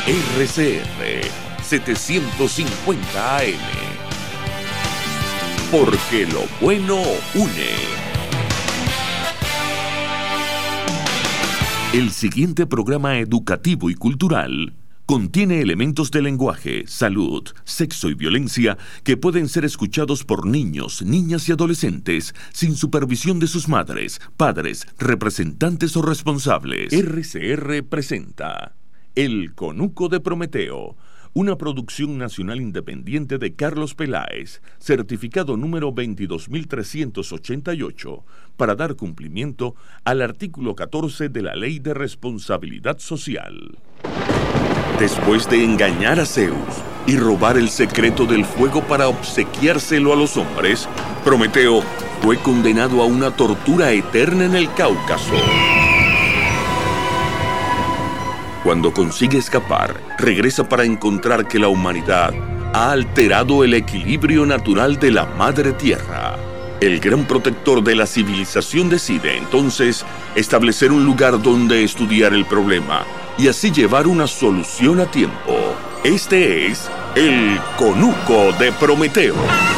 RCR 750 AM. Porque lo bueno une. El siguiente programa educativo y cultural contiene elementos de lenguaje, salud, sexo y violencia que pueden ser escuchados por niños, niñas y adolescentes sin supervisión de sus madres, padres, representantes o responsables. RCR presenta El Conuco de Prometeo, una producción nacional independiente de Carlos Peláez, certificado número 22388, para dar cumplimiento al artículo 14 de la Ley de Responsabilidad Social. Después de engañar a Zeus y robar el secreto del fuego para obsequiárselo a los hombres, Prometeo fue condenado a una tortura eterna en el Cáucaso. Cuando consigue escapar, regresa para encontrar que la humanidad ha alterado el equilibrio natural de la Madre Tierra. El gran protector de la civilización decide entonces establecer un lugar donde estudiar el problema y así llevar una solución a tiempo. Este es El Conuco de Prometeo.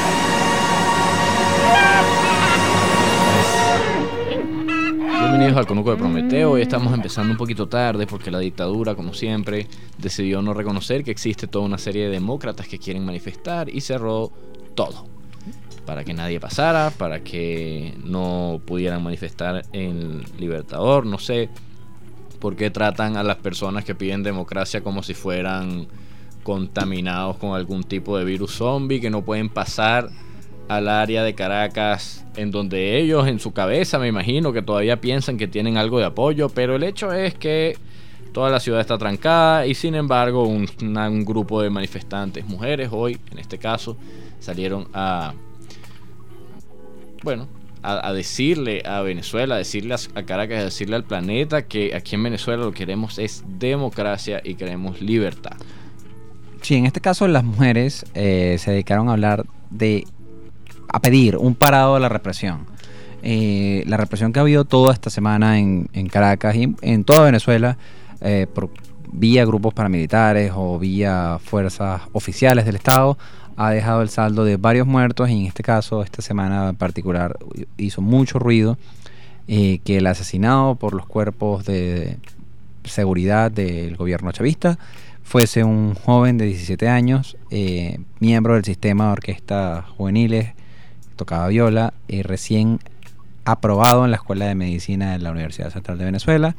Bienvenidos al Conuco de Prometeo. Hoy estamos empezando un poquito tarde porque la dictadura, como siempre, decidió no reconocer que existe toda una serie de demócratas que quieren manifestar y cerró todo para que nadie pasara, para que no pudieran manifestar en Libertador. No sé por qué tratan a las personas que piden democracia como si fueran contaminados con algún tipo de virus zombie, que no pueden pasar al área de Caracas, en donde ellos en su cabeza me imagino que todavía piensan que tienen algo de apoyo, pero el hecho es que toda la ciudad está trancada y sin embargo un grupo de manifestantes, mujeres hoy en este caso, salieron a decirle a Venezuela, a decirle a Caracas, a decirle al planeta que aquí en Venezuela lo que queremos es democracia y queremos libertad. Sí, en este caso las mujeres se dedicaron a hablar a pedir un parado a la represión. La represión que ha habido toda esta semana en Caracas y en toda Venezuela, vía grupos paramilitares o vía fuerzas oficiales del Estado, ha dejado el saldo de varios muertos, y en este caso, esta semana en particular, hizo mucho ruido que el asesinado por los cuerpos de seguridad del gobierno chavista fuese un joven de 17 años, miembro del sistema de orquestas juveniles, tocaba viola, recién aprobado en la Escuela de Medicina de la Universidad Central de Venezuela.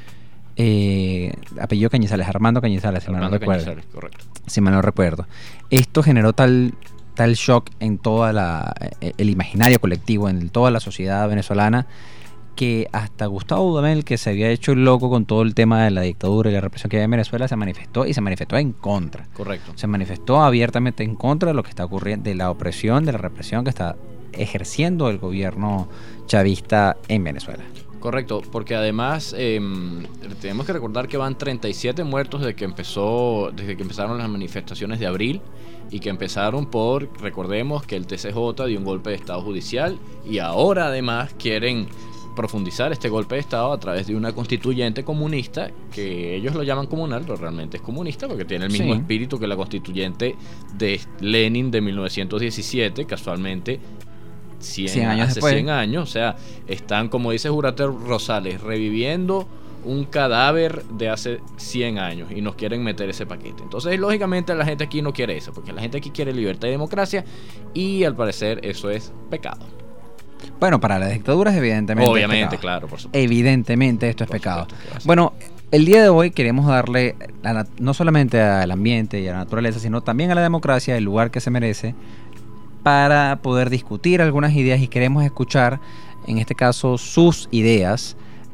Apellido Cañizales, Armando Cañizales, si mal no recuerdo. Cañizales, correcto. Si mal no recuerdo. Esto generó tal shock en toda el imaginario colectivo, en toda la sociedad venezolana, que hasta Gustavo Dudamel, que se había hecho el loco con todo el tema de la dictadura y la represión que había en Venezuela, se manifestó en contra. Correcto. Se manifestó abiertamente en contra de lo que está ocurriendo, de la opresión, de la represión que está ejerciendo el gobierno chavista en Venezuela. Correcto, porque además tenemos que recordar que van 37 muertos desde que empezaron las manifestaciones de abril, y que empezaron recordemos que el TCJ dio un golpe de estado judicial, y ahora además quieren profundizar este golpe de estado a través de una constituyente comunista, que ellos lo llaman comunal, pero realmente es comunista porque tiene el mismo espíritu que la constituyente de Lenin de 1917, casualmente 100 años hace después. 100 años, o sea, están, como dice Jurate Rosales, reviviendo un cadáver de hace 100 años y nos quieren meter ese paquete. Entonces, lógicamente, la gente aquí no quiere eso, porque la gente aquí quiere libertad y democracia, y al parecer eso es pecado. Bueno, para las dictaduras, evidentemente. Obviamente, claro, por supuesto. Evidentemente, esto es pecado. Bueno, el día de hoy queremos darle no solamente al ambiente y a la naturaleza, sino también a la democracia el lugar que se merece, para poder discutir algunas ideas, y queremos escuchar, en este caso, sus ideas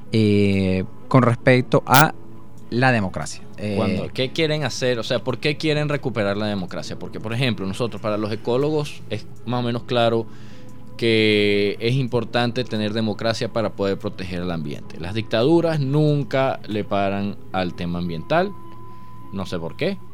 con respecto a la democracia. ¿Qué quieren hacer? O sea, ¿por qué quieren recuperar la democracia? Porque, por ejemplo, nosotros, para los ecólogos, es más o menos claro que es importante tener democracia para poder proteger el ambiente. Las dictaduras nunca le paran al tema ambiental, no sé por qué.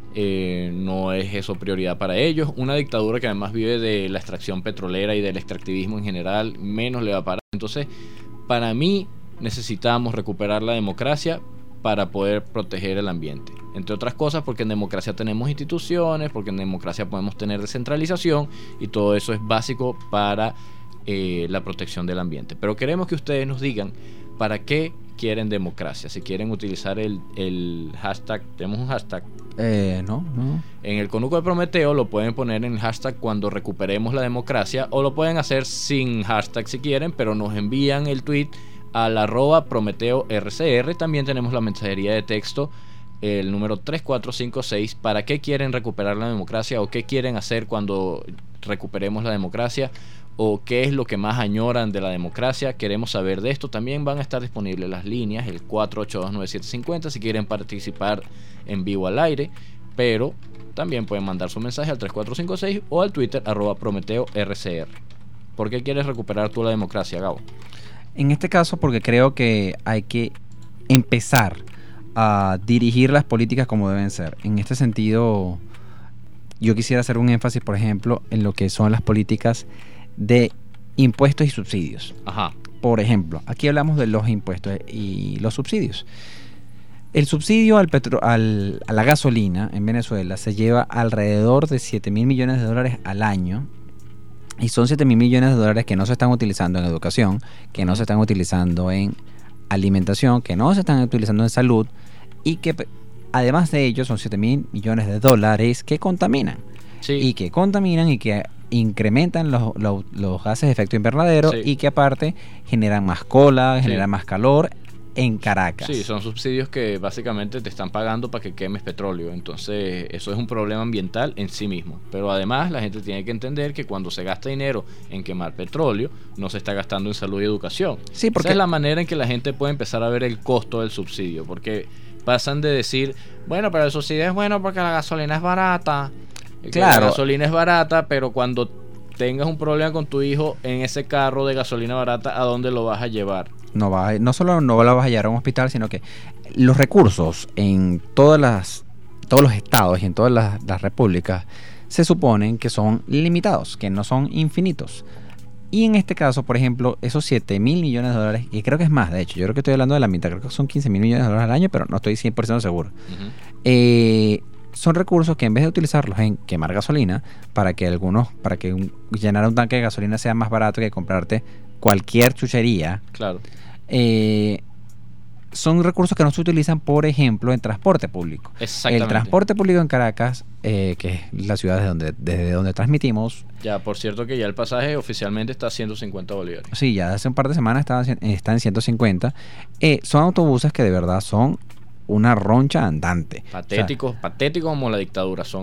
No es eso prioridad para ellos. Una dictadura que además vive de la extracción petrolera y del extractivismo en general, menos le va a parar. Entonces, para mí, necesitamos recuperar la democracia para poder proteger el ambiente. Entre otras cosas porque en democracia tenemos instituciones, porque en democracia podemos tener descentralización y todo eso es básico para la protección del ambiente. Pero queremos que ustedes nos digan para qué quieren democracia. Si quieren utilizar el hashtag, tenemos un hashtag. No. En el Conuco de Prometeo lo pueden poner en el hashtag cuando recuperemos la democracia, o lo pueden hacer sin hashtag si quieren, pero nos envían el tweet al @PrometeoRCR. También tenemos la mensajería de texto, el número 3456, para qué quieren recuperar la democracia o qué quieren hacer cuando recuperemos la democracia, o qué es lo que más añoran de la democracia. Queremos saber de esto. También van a estar disponibles las líneas, el 4829750, si quieren participar en vivo al aire, pero también pueden mandar su mensaje al 3456 o al Twitter @PrometeoRCR. ¿Por qué quieres recuperar tú la democracia, Gabo? En este caso porque creo que hay que empezar a dirigir las políticas como deben ser. En este sentido, yo quisiera hacer un énfasis, por ejemplo, en lo que son las políticas de impuestos y subsidios. Ajá. Por ejemplo, aquí hablamos de los impuestos y los subsidios. El subsidio a la gasolina en Venezuela se lleva alrededor de 7.000 millones de dólares al año, y son 7.000 millones de dólares que no se están utilizando en educación, que no se están utilizando en alimentación, que no se están utilizando en salud, y que además de ello son 7.000 millones de dólares que contaminan. Sí. Y que contaminan y que incrementan los gases de efecto invernadero, Sí. y que aparte generan más cola, Sí. generan más calor en Caracas. Sí, son subsidios que básicamente te están pagando para que quemes petróleo. Entonces, eso es un problema ambiental en sí mismo. Pero además, la gente tiene que entender que cuando se gasta dinero en quemar petróleo, no se está gastando en salud y educación. Sí, porque esa es la manera en que la gente puede empezar a ver el costo del subsidio. Porque pasan de decir, bueno, pero el subsidio es bueno porque la gasolina es barata. Claro. La gasolina es barata, pero cuando tengas un problema con tu hijo en ese carro de gasolina barata, ¿a dónde lo vas a llevar? no solo no la vas a llevar a un hospital, sino que los recursos en todos los estados y en todas las repúblicas se suponen que son limitados, que no son infinitos. Y en este caso, por ejemplo, esos 7.000 millones de dólares, y creo que es más, de hecho, yo creo que estoy hablando de la mitad, creo que son 15.000 millones de dólares al año, pero no estoy 100% seguro. Uh-huh. Son recursos que en vez de utilizarlos en quemar gasolina, para que llenar un tanque de gasolina sea más barato que comprarte cualquier chuchería, Claro. Son recursos que no se utilizan, por ejemplo, en transporte público. Exactamente. El transporte público en Caracas, que es la ciudad desde donde transmitimos. Ya, por cierto que ya el pasaje oficialmente está a 150 bolívares. Sí, ya hace un par de semanas está en 150. Son autobuses que de verdad son una roncha andante. Patéticos como la dictadura. Son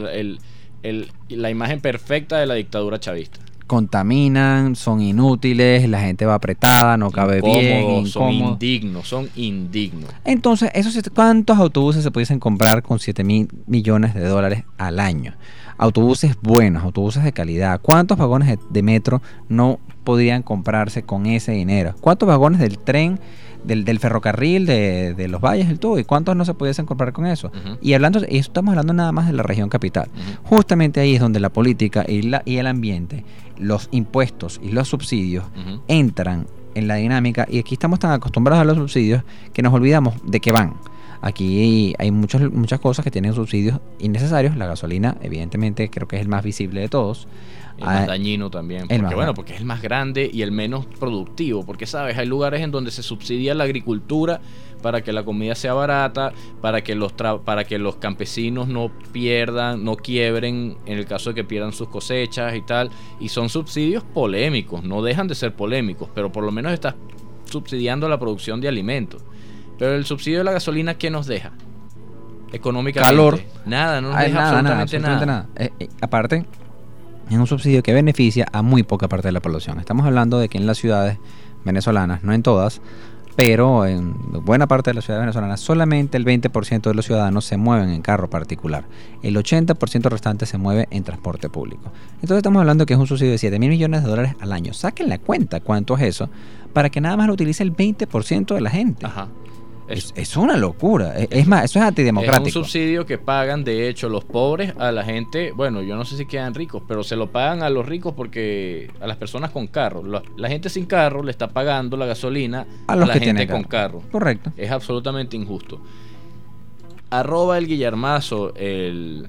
la imagen perfecta de la dictadura chavista. Contaminan, son inútiles, la gente va apretada, no cabe bien, Son incómodo. son indignos. Entonces, ¿cuántos autobuses se pudiesen comprar con 7.000 millones de dólares al año? Autobuses buenos, autobuses de calidad. ¿Cuántos vagones de metro no podrían comprarse con ese dinero? ¿Cuántos vagones del tren, del ferrocarril de los Valles del Tubo, y cuántos no se pudiesen comprar con eso? Uh-huh. Y estamos hablando nada más de la región capital. Uh-huh. Justamente ahí es donde la política y el ambiente, los impuestos y los subsidios Uh-huh. entran en la dinámica, y aquí estamos tan acostumbrados a los subsidios que nos olvidamos de qué van. Aquí hay muchas cosas que tienen subsidios innecesarios. La gasolina, evidentemente, creo que es el más visible de todos. El más dañino también. Porque es el más grande y el menos productivo. Porque, ¿sabes? Hay lugares en donde se subsidia la agricultura para que la comida sea barata, para que los campesinos no quiebren en el caso de que pierdan sus cosechas y tal. Y son subsidios polémicos, no dejan de ser polémicos, pero por lo menos estás subsidiando la producción de alimentos. Pero el subsidio de la gasolina, ¿qué nos deja? Económicamente. Calor. Nada, no nos deja absolutamente nada. Aparte, es un subsidio que beneficia a muy poca parte de la población. Estamos hablando de que en las ciudades venezolanas, no en todas, pero en buena parte de las ciudades venezolanas, solamente el 20% de los ciudadanos se mueven en carro particular. El 80% restante se mueve en transporte público. Entonces estamos hablando que es un subsidio de 7.000 millones de dólares al año. Saquen la cuenta cuánto es eso, para que nada más lo utilice el 20% de la gente. Ajá. Es una locura. Es más, eso es antidemocrático. Es un subsidio que pagan, de hecho, los pobres a la gente. Bueno, yo no sé si quedan ricos, pero se lo pagan a los ricos porque a las personas con carro. La gente sin carro le está pagando la gasolina a la gente con carro. Correcto. Es absolutamente injusto. El Guillermazo, el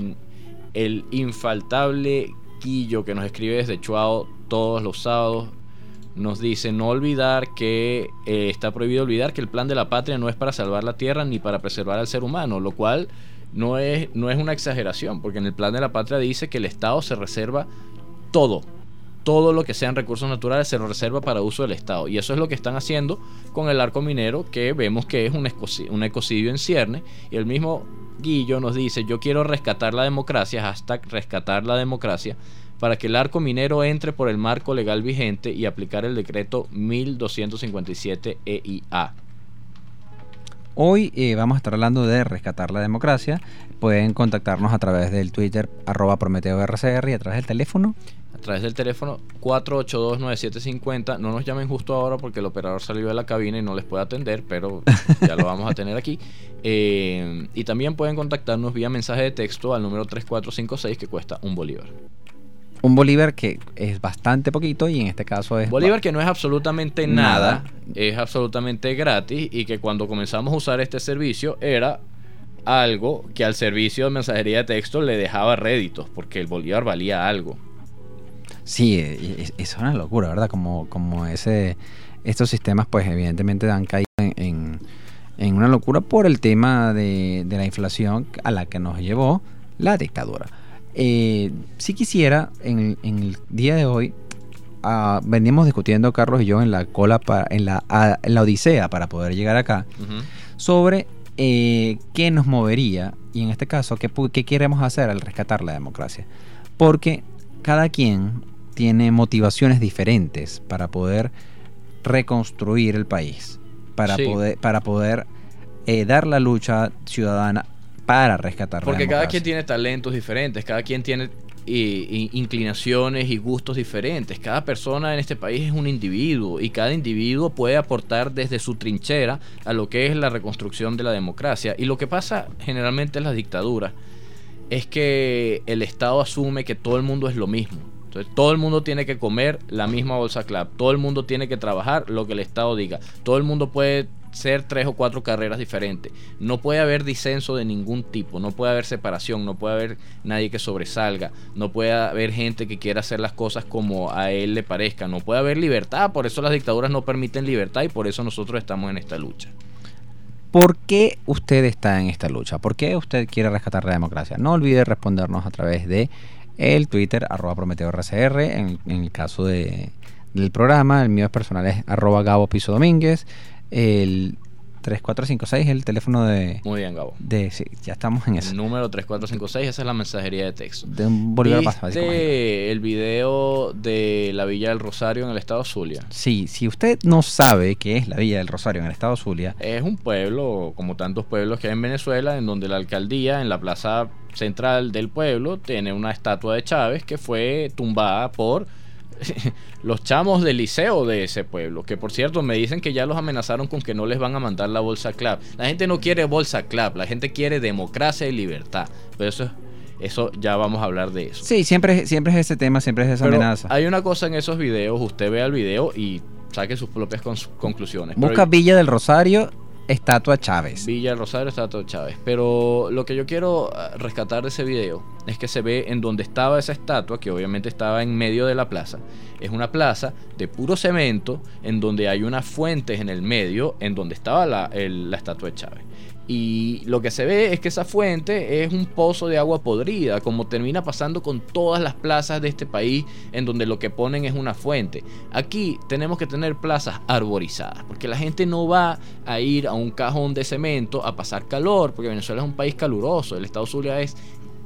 infaltable Quillo, que nos escribe desde Chuao todos los sábados, nos dice no olvidar que está prohibido olvidar que el plan de la patria no es para salvar la tierra ni para preservar al ser humano, lo cual no es una exageración, porque en el plan de la patria dice que el Estado se reserva todo lo que sean recursos naturales se lo reserva para uso del Estado, y eso es lo que están haciendo con el arco minero, que vemos que es un ecocidio en cierne. Y el mismo Guillo nos dice: yo quiero rescatar la democracia, hashtag rescatar la democracia, para que el arco minero entre por el marco legal vigente y aplicar el decreto 1257 EIA. Hoy vamos a estar hablando de rescatar la democracia. Pueden contactarnos a través del Twitter @PrometeoRCR y a través del teléfono. A través del teléfono 482-9750. No nos llamen justo ahora porque el operador salió de la cabina y no les puede atender, pero ya lo vamos a tener aquí. Y también pueden contactarnos vía mensaje de texto al número 3456, que cuesta $1. Un bolívar que es bastante poquito, y en este caso es... Bolívar que no es absolutamente nada, es absolutamente gratis, y que cuando comenzamos a usar este servicio era algo que al servicio de mensajería de texto le dejaba réditos, porque el bolívar valía algo. Sí, es una locura, ¿verdad? Como estos sistemas pues evidentemente han caído en una locura por el tema de la inflación a la que nos llevó la dictadura. Si quisiera, en el día de hoy, venimos discutiendo Carlos y yo en la cola, en la odisea para poder llegar acá, sobre qué nos movería, y en este caso, qué queremos hacer al rescatar la democracia. Porque cada quien tiene motivaciones diferentes para poder reconstruir el país, para poder dar la lucha ciudadana para rescatar la democracia. Porque cada quien tiene talentos diferentes, cada quien tiene inclinaciones y gustos diferentes. Cada persona en este país es un individuo, y cada individuo puede aportar desde su trinchera a lo que es la reconstrucción de la democracia. Y lo que pasa generalmente en las dictaduras es que el Estado asume que todo el mundo es lo mismo. Entonces todo el mundo tiene que comer la misma bolsa CLAP, todo el mundo tiene que trabajar lo que el Estado diga, todo el mundo puede ser 3 o 4 carreras diferentes, no puede haber disenso de ningún tipo, no puede haber separación, no puede haber nadie que sobresalga, no puede haber gente que quiera hacer las cosas como a él le parezca, no puede haber libertad. Por eso las dictaduras no permiten libertad, y por eso nosotros estamos en esta lucha. ¿Por qué usted está en esta lucha? ¿Por qué usted quiere rescatar la democracia? No olvide respondernos a través de el Twitter @PrometeoRCR. En el caso del programa, el mío personal es @GaboPisoDomínguez. El 3456 es el teléfono de... Muy bien, Gabo. Sí, ya estamos en eso. El número 3456, esa es la mensajería de texto. De un bolívar más básico. ¿Viste el video de la Villa del Rosario en el estado Zulia? Sí, si usted no sabe qué es la Villa del Rosario en el estado Zulia... Es un pueblo, como tantos pueblos que hay en Venezuela, en donde la alcaldía, en la plaza central del pueblo, tiene una estatua de Chávez que fue tumbada por los chamos del liceo de ese pueblo, que por cierto me dicen que ya los amenazaron con que no les van a mandar la bolsa CLAP. La gente no quiere bolsa CLAP, la gente quiere democracia y libertad, pero eso ya vamos a hablar de eso. Sí, siempre es ese tema, siempre es esa amenaza. Hay una cosa en esos videos, usted vea el video y saque sus propias conclusiones. Busca Villa del Rosario, estatua Chávez. Villa del Rosario, estatua Chávez. Pero lo que yo quiero rescatar de ese video es que se ve en donde estaba esa estatua, que obviamente estaba en medio de la plaza. Es una plaza de puro cemento, en donde hay unas fuentes en el medio, en donde estaba la estatua de Chávez. Y lo que se ve es que esa fuente es un pozo de agua podrida, como termina pasando con todas las plazas de este país, en donde lo que ponen es una fuente. Aquí tenemos que tener plazas arborizadas, porque la gente no va a ir a un cajón de cemento a pasar calor, porque Venezuela es un país caluroso, el estado Zulia es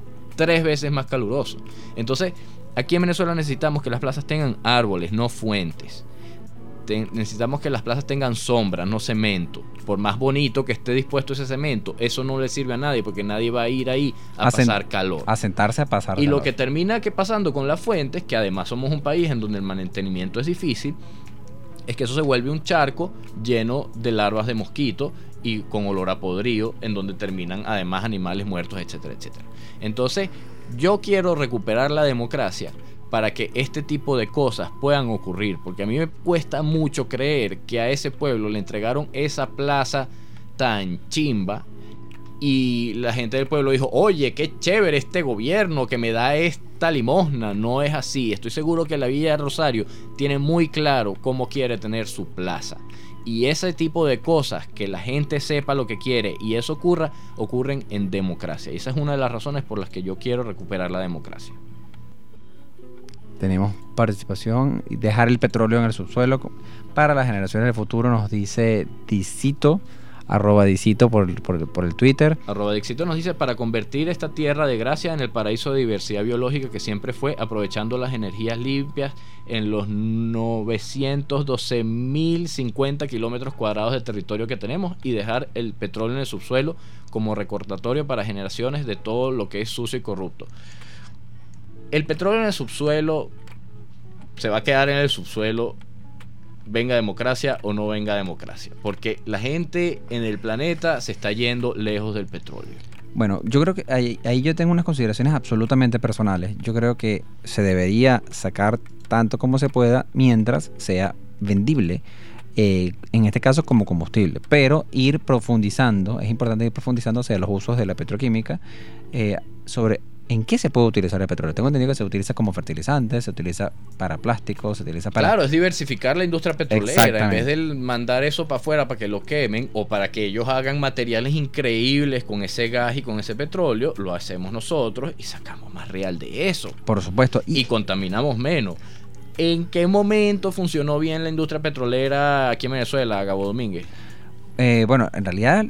3 veces más caluroso. Entonces, aquí en Venezuela necesitamos que las plazas tengan árboles, no fuentes. Necesitamos que las plazas tengan sombra, no cemento. Por más bonito que esté dispuesto ese cemento, eso no le sirve a nadie, porque nadie va a ir ahí a pasar calor, a sentarse a pasar y calor. Lo que termina pasando con las fuentes, que además somos un país en donde el mantenimiento es difícil, es que eso se vuelve un charco lleno de larvas de mosquito y con olor a podrido, en donde terminan además animales muertos, etcétera, etcétera. Entonces, yo quiero recuperar la democracia para que este tipo de cosas puedan ocurrir, porque a mí me cuesta mucho creer que a ese pueblo le entregaron esa plaza tan chimba y la gente del pueblo dijo, oye, qué chévere este gobierno que me da esta limosna. No es así. Estoy seguro que la Villa de Rosario tiene muy claro cómo quiere tener su plaza. Y ese tipo de cosas, que la gente sepa lo que quiere y eso ocurren en democracia. Y esa es una de las razones por las que yo quiero recuperar la democracia. Tenemos participación y dejar el petróleo en el subsuelo para las generaciones del futuro, nos dice Dicito, @Dicito por el Twitter. @Dicito nos dice, para convertir esta tierra de gracia en el paraíso de diversidad biológica que siempre fue, aprovechando las energías limpias en los 912.050 kilómetros cuadrados de territorio que tenemos y dejar el petróleo en el subsuelo como recordatorio para generaciones de todo lo que es sucio y corrupto. El petróleo en el subsuelo se va a quedar en el subsuelo, venga democracia o no venga democracia, porque la gente en el planeta se está yendo lejos del petróleo. Bueno, yo creo que ahí yo tengo unas consideraciones absolutamente personales. Yo creo que se debería sacar tanto como se pueda mientras sea vendible, en este caso como combustible, pero ir profundizando, es importante ir profundizando hacia los usos de la petroquímica, sobre ¿en qué se puede utilizar el petróleo? Tengo entendido que se utiliza como fertilizante, se utiliza para plásticos, se utiliza para... Claro, es diversificar la industria petrolera. En vez de mandar eso para afuera para que lo quemen o para que ellos hagan materiales increíbles con ese gas y con ese petróleo, lo hacemos nosotros y sacamos más real de eso. Por supuesto. Y contaminamos menos. ¿En qué momento funcionó bien la industria petrolera aquí en Venezuela, Gabo Domínguez? Bueno, en realidad...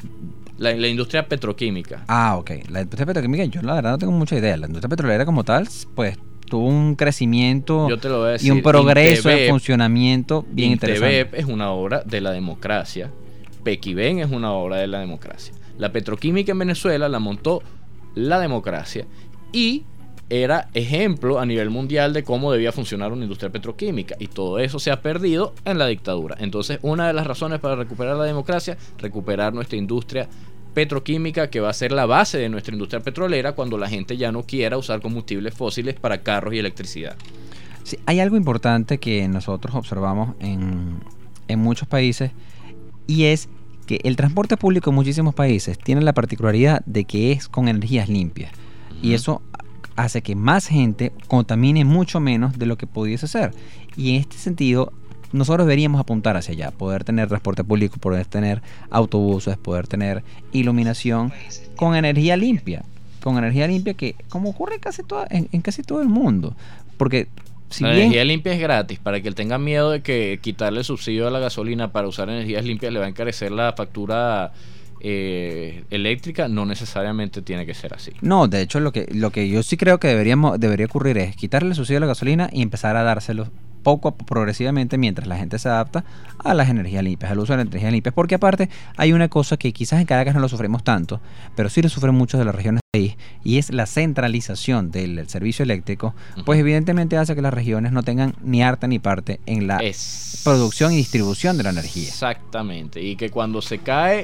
La industria petroquímica. Ok. La industria petroquímica, yo la verdad no tengo mucha idea. La industria petrolera como tal, pues tuvo un crecimiento y un progreso de funcionamiento bien interesante. INTEBEP es una obra de la democracia. Pequiven es una obra de la democracia. La petroquímica en Venezuela la montó la democracia y era ejemplo a nivel mundial de cómo debía funcionar una industria petroquímica, y todo eso se ha perdido en la dictadura. Entonces, una de las razones para recuperar la democracia, recuperar nuestra industria petroquímica, que va a ser la base de nuestra industria petrolera cuando la gente ya no quiera usar combustibles fósiles para carros y electricidad. Sí, hay algo importante que nosotros observamos en muchos países, y es que el transporte público en muchísimos países tiene la particularidad de que es con energías limpias. Y eso hace que más gente contamine mucho menos de lo que pudiese ser. Y en este sentido, nosotros deberíamos apuntar hacia allá, poder tener transporte público, poder tener autobuses, poder tener iluminación con energía limpia. Con energía limpia, que como ocurre en casi todo el mundo. Porque si la bien energía limpia es gratis, para que él tenga miedo de que quitarle el subsidio a la gasolina para usar energías limpias le va a encarecer la factura eléctrica, no necesariamente tiene que ser así. No, de hecho lo que yo sí creo que debería ocurrir es quitarle el subsidio a la gasolina y empezar a dárselo progresivamente mientras la gente se adapta a las energías limpias, al uso de las energías limpias, porque aparte hay una cosa que quizás en Caracas no lo sufrimos tanto, pero sí lo sufren muchos de las regiones del país, y es la centralización del servicio eléctrico. Pues evidentemente hace que las regiones no tengan ni arte ni parte en la producción y distribución de la energía. Exactamente, y que cuando se cae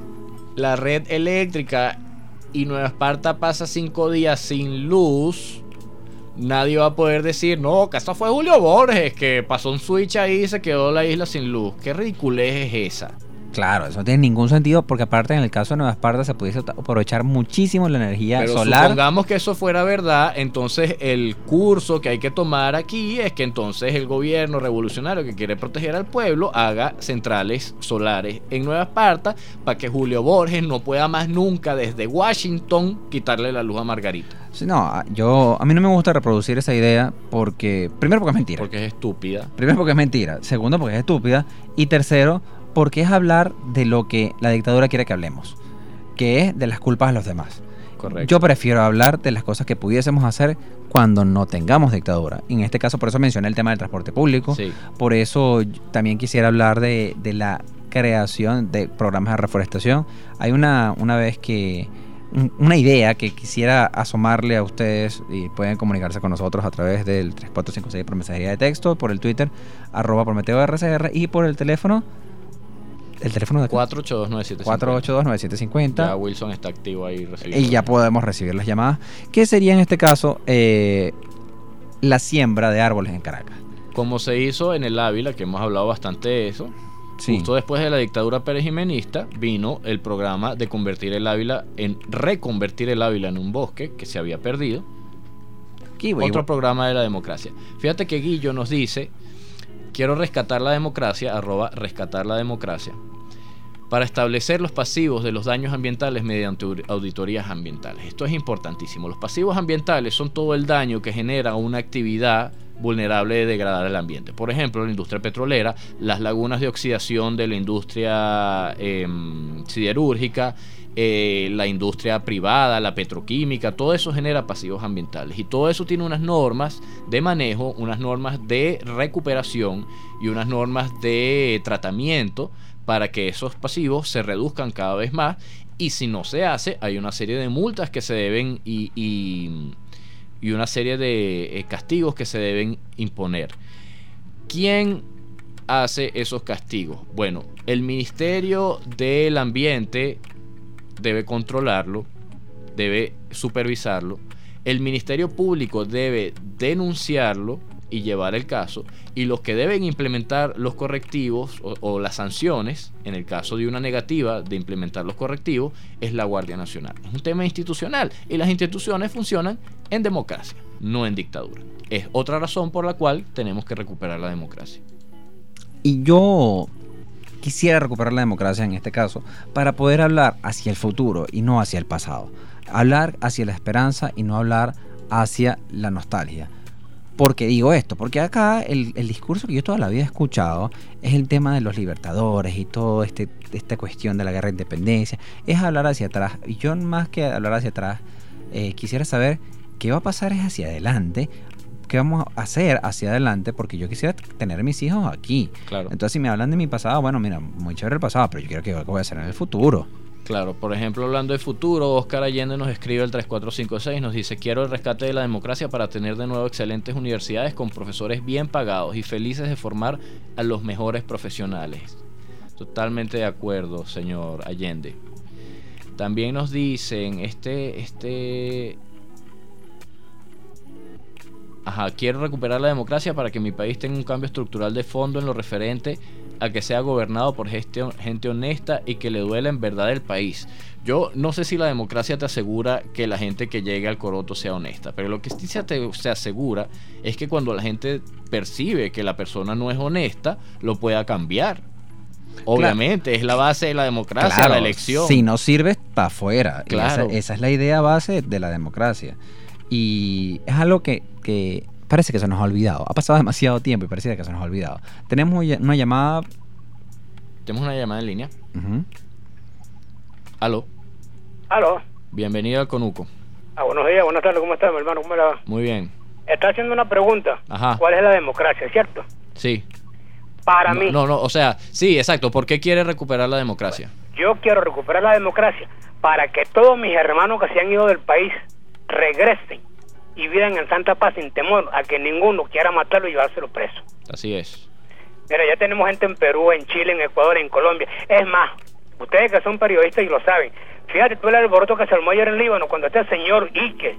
la red eléctrica y Nueva Esparta pasa 5 días sin luz, nadie va a poder decir, no, que esto fue Julio Borges, que pasó un switch ahí y se quedó la isla sin luz. ¿Qué ridiculez es esa? Claro, eso no tiene ningún sentido, porque aparte en el caso de Nueva Esparta se pudiese aprovechar muchísimo la energía solar. Supongamos que eso fuera verdad, entonces el curso que hay que tomar aquí es que entonces el gobierno revolucionario que quiere proteger al pueblo haga centrales solares en Nueva Esparta para que Julio Borges no pueda más nunca desde Washington quitarle la luz a Margarita. Sí, no, a mí no me gusta reproducir esa idea porque, primero porque es mentira. Porque es estúpida. Primero porque es mentira, segundo porque es estúpida, y tercero porque es hablar de lo que la dictadura quiere que hablemos, que es de las culpas de los demás. Correcto. Yo prefiero hablar de las cosas que pudiésemos hacer cuando no tengamos dictadura. En este caso, por eso mencioné el tema del transporte público. Sí. Por eso también quisiera hablar de la creación de programas de reforestación. Hay una idea que quisiera asomarle a ustedes, y pueden comunicarse con nosotros a través del 3456 por mensajería de texto, por el Twitter @PrometeoRCR, y por el teléfono. ¿El teléfono de acá? 4829750. 482-9750. Ya Wilson está activo ahí recibiendo. Y ya podemos recibir las llamadas. ¿Qué sería en este caso la siembra de árboles en Caracas? Como se hizo en el Ávila, que hemos hablado bastante de eso, Sí. Justo después de la dictadura perejimenista vino el programa de reconvertir el Ávila en un bosque que se había perdido. Otro programa de la democracia. Fíjate que Guillo nos dice: quiero rescatar la democracia, @rescatar la democracia, para establecer los pasivos de los daños ambientales mediante auditorías ambientales. Esto es importantísimo. Los pasivos ambientales son todo el daño que genera una actividad vulnerable de degradar el ambiente. Por ejemplo, la industria petrolera, las lagunas de oxidación de la industria siderúrgica, la industria privada, la petroquímica, todo eso genera pasivos ambientales. Y todo eso tiene unas normas de manejo, unas normas de recuperación y unas normas de tratamiento para que esos pasivos se reduzcan cada vez más. Y si no se hace, hay una serie de multas que se deben y una serie de castigos que se deben imponer. ¿Quién hace esos castigos? Bueno, el Ministerio del Ambiente debe controlarlo, debe supervisarlo. El Ministerio Público debe denunciarlo y llevar el caso, y los que deben implementar los correctivos o las sanciones en el caso de una negativa de implementar los correctivos es la Guardia Nacional. Es un tema institucional y las instituciones funcionan en democracia, no en dictadura. Es otra razón por la cual tenemos que recuperar la democracia. Y yo quisiera recuperar la democracia en este caso para poder hablar hacia el futuro y no hacia el pasado, hablar hacia la esperanza y no hablar hacia la nostalgia. ¿Por qué digo esto? Porque acá el discurso que yo toda la vida he escuchado es el tema de los libertadores y todo esta cuestión de la guerra de independencia. Es hablar hacia atrás. Y yo, más que hablar hacia atrás, quisiera saber qué va a pasar es hacia adelante. ¿Qué vamos a hacer hacia adelante? Porque yo quisiera tener mis hijos aquí. Claro. Entonces, si me hablan de mi pasado, bueno, mira, muy chévere el pasado, pero yo quiero que qué voy a hacer en el futuro. Claro, por ejemplo, hablando de futuro, Oscar Allende nos escribe el 3456, nos dice: quiero el rescate de la democracia para tener de nuevo excelentes universidades con profesores bien pagados y felices de formar a los mejores profesionales. Totalmente de acuerdo, señor Allende. También nos dicen, quiero recuperar la democracia para que mi país tenga un cambio estructural de fondo en lo referente a que sea gobernado por gente honesta y que le duela en verdad el país. Yo no sé si la democracia te asegura que la gente que llegue al coroto sea honesta, pero lo que sí se asegura es que cuando la gente percibe que la persona no es honesta, lo pueda cambiar. Obviamente, es la base de la democracia, claro, la elección. Si no sirves, para afuera. Claro. Esa es la idea base de la democracia. Y es algo que parece que se nos ha olvidado. Ha pasado demasiado tiempo y parece que se nos ha olvidado. Tenemos una llamada. Tenemos una llamada en línea. Uh-huh. Aló. Aló. Bienvenido al Conuco. Buenos días, buenas tardes, ¿cómo está, mi hermano? ¿Cómo le va? Muy bien. Está haciendo una pregunta. Ajá. ¿Cuál es la democracia, cierto? Sí. Para mí. No, o sea, sí, exacto. ¿Por qué quiere recuperar la democracia? Yo quiero recuperar la democracia para que todos mis hermanos que se han ido del país regresen y vivan en santa paz sin temor a que ninguno quiera matarlo y llevárselo preso. Así es. Mira, ya tenemos gente en Perú, en Chile, en Ecuador, en Colombia. Es más, ustedes que son periodistas y lo saben, fíjate tú el alboroto que se armó ayer en Líbano cuando este señor Ike,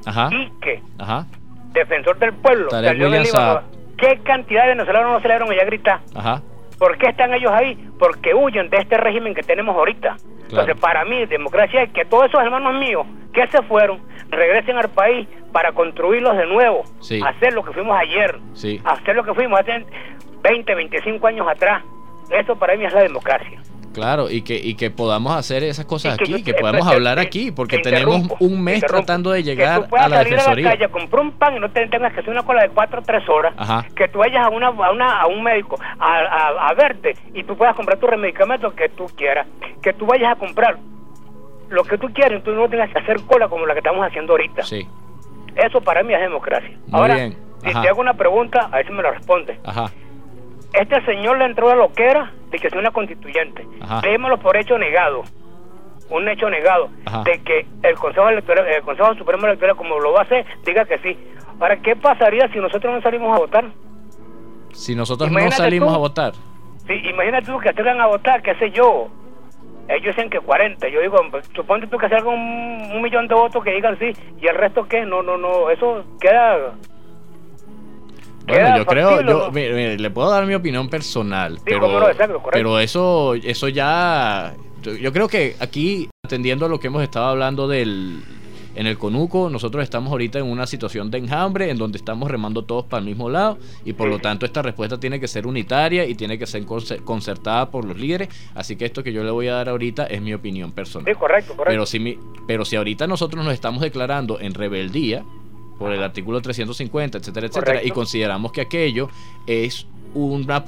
defensor del pueblo, salió en Líbano. ¿Qué cantidad de venezolanos no salieron allá a gritar? Ajá. ¿Por qué están ellos ahí? Porque huyen de este régimen que tenemos ahorita. Claro. Entonces, para mí, democracia es que todos esos hermanos míos que se fueron, regresen al país para construirlos de nuevo. Sí. Hacer lo que fuimos ayer. Sí. Hacer lo que fuimos hace 20, 25 años atrás. Eso para mí es la democracia. Claro, y que podamos hacer esas cosas aquí, que podamos hablar aquí, porque tenemos un mes tratando de llegar a la defensoría. Que tú puedas salir a la calle, comprar un pan y no tengas que hacer una cola de 4 o 3 horas. Ajá. Que tú vayas a un médico a verte y tú puedas comprar tu medicamento que tú quieras. Que tú vayas a comprar lo que tú quieras y tú no tengas que hacer cola como la que estamos haciendo ahorita. Sí. Eso para mí es democracia. Muy Ahora, bien. Si te hago una pregunta, a ver si me la responde. Ajá. Este señor le entró a la loquera de que sea una constituyente. Démoslo por hecho negado. Un hecho negado. Ajá. De que el Consejo Supremo Electoral, como lo va a hacer, diga que sí. Ahora, ¿qué pasaría si nosotros no salimos a votar? Si nosotros no salimos a votar. Sí, imagínate tú que salgan a votar, qué sé yo. Ellos dicen que 40. Yo digo, suponte tú que salga un millón de votos que digan sí, y el resto ¿qué? No, eso queda... Bueno, yo creo, mire, le puedo dar mi opinión personal, sí, pero eso ya, yo creo que aquí, atendiendo a lo que hemos estado hablando en el Conuco, nosotros estamos ahorita en una situación de enjambre en donde estamos remando todos para el mismo lado y por lo tanto esta respuesta tiene que ser unitaria y tiene que ser concertada por los líderes, así que esto que yo le voy a dar ahorita es mi opinión personal. Sí, correcto. Pero si ahorita nosotros nos estamos declarando en rebeldía por el artículo 350, etcétera, etcétera, correcto, y consideramos que aquello es una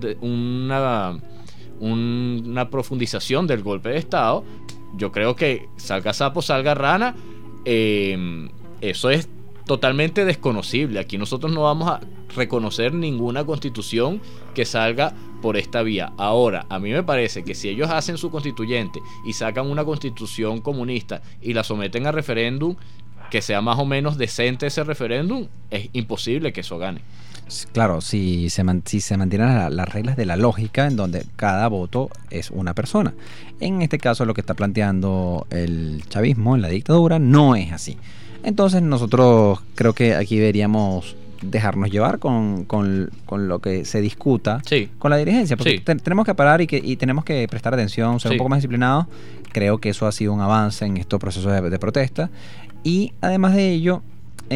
profundización del golpe de Estado, yo creo que salga sapo, salga rana. Eso es totalmente desconocible. Aquí nosotros no vamos a reconocer ninguna constitución que salga por esta vía. Ahora, a mí me parece que si ellos hacen su constituyente y sacan una constitución comunista y la someten a referéndum, que sea más o menos decente ese referéndum, es imposible que eso gane. Claro, si se mantienen las reglas de la lógica en donde cada voto es una persona. En este caso lo que está planteando el chavismo en la dictadura no es así. Entonces nosotros creo que aquí deberíamos dejarnos llevar con lo que se discuta con la dirigencia, porque tenemos que parar y tenemos que prestar atención, ser un poco más disciplinados. Creo que eso ha sido un avance en estos procesos de protesta y además de ello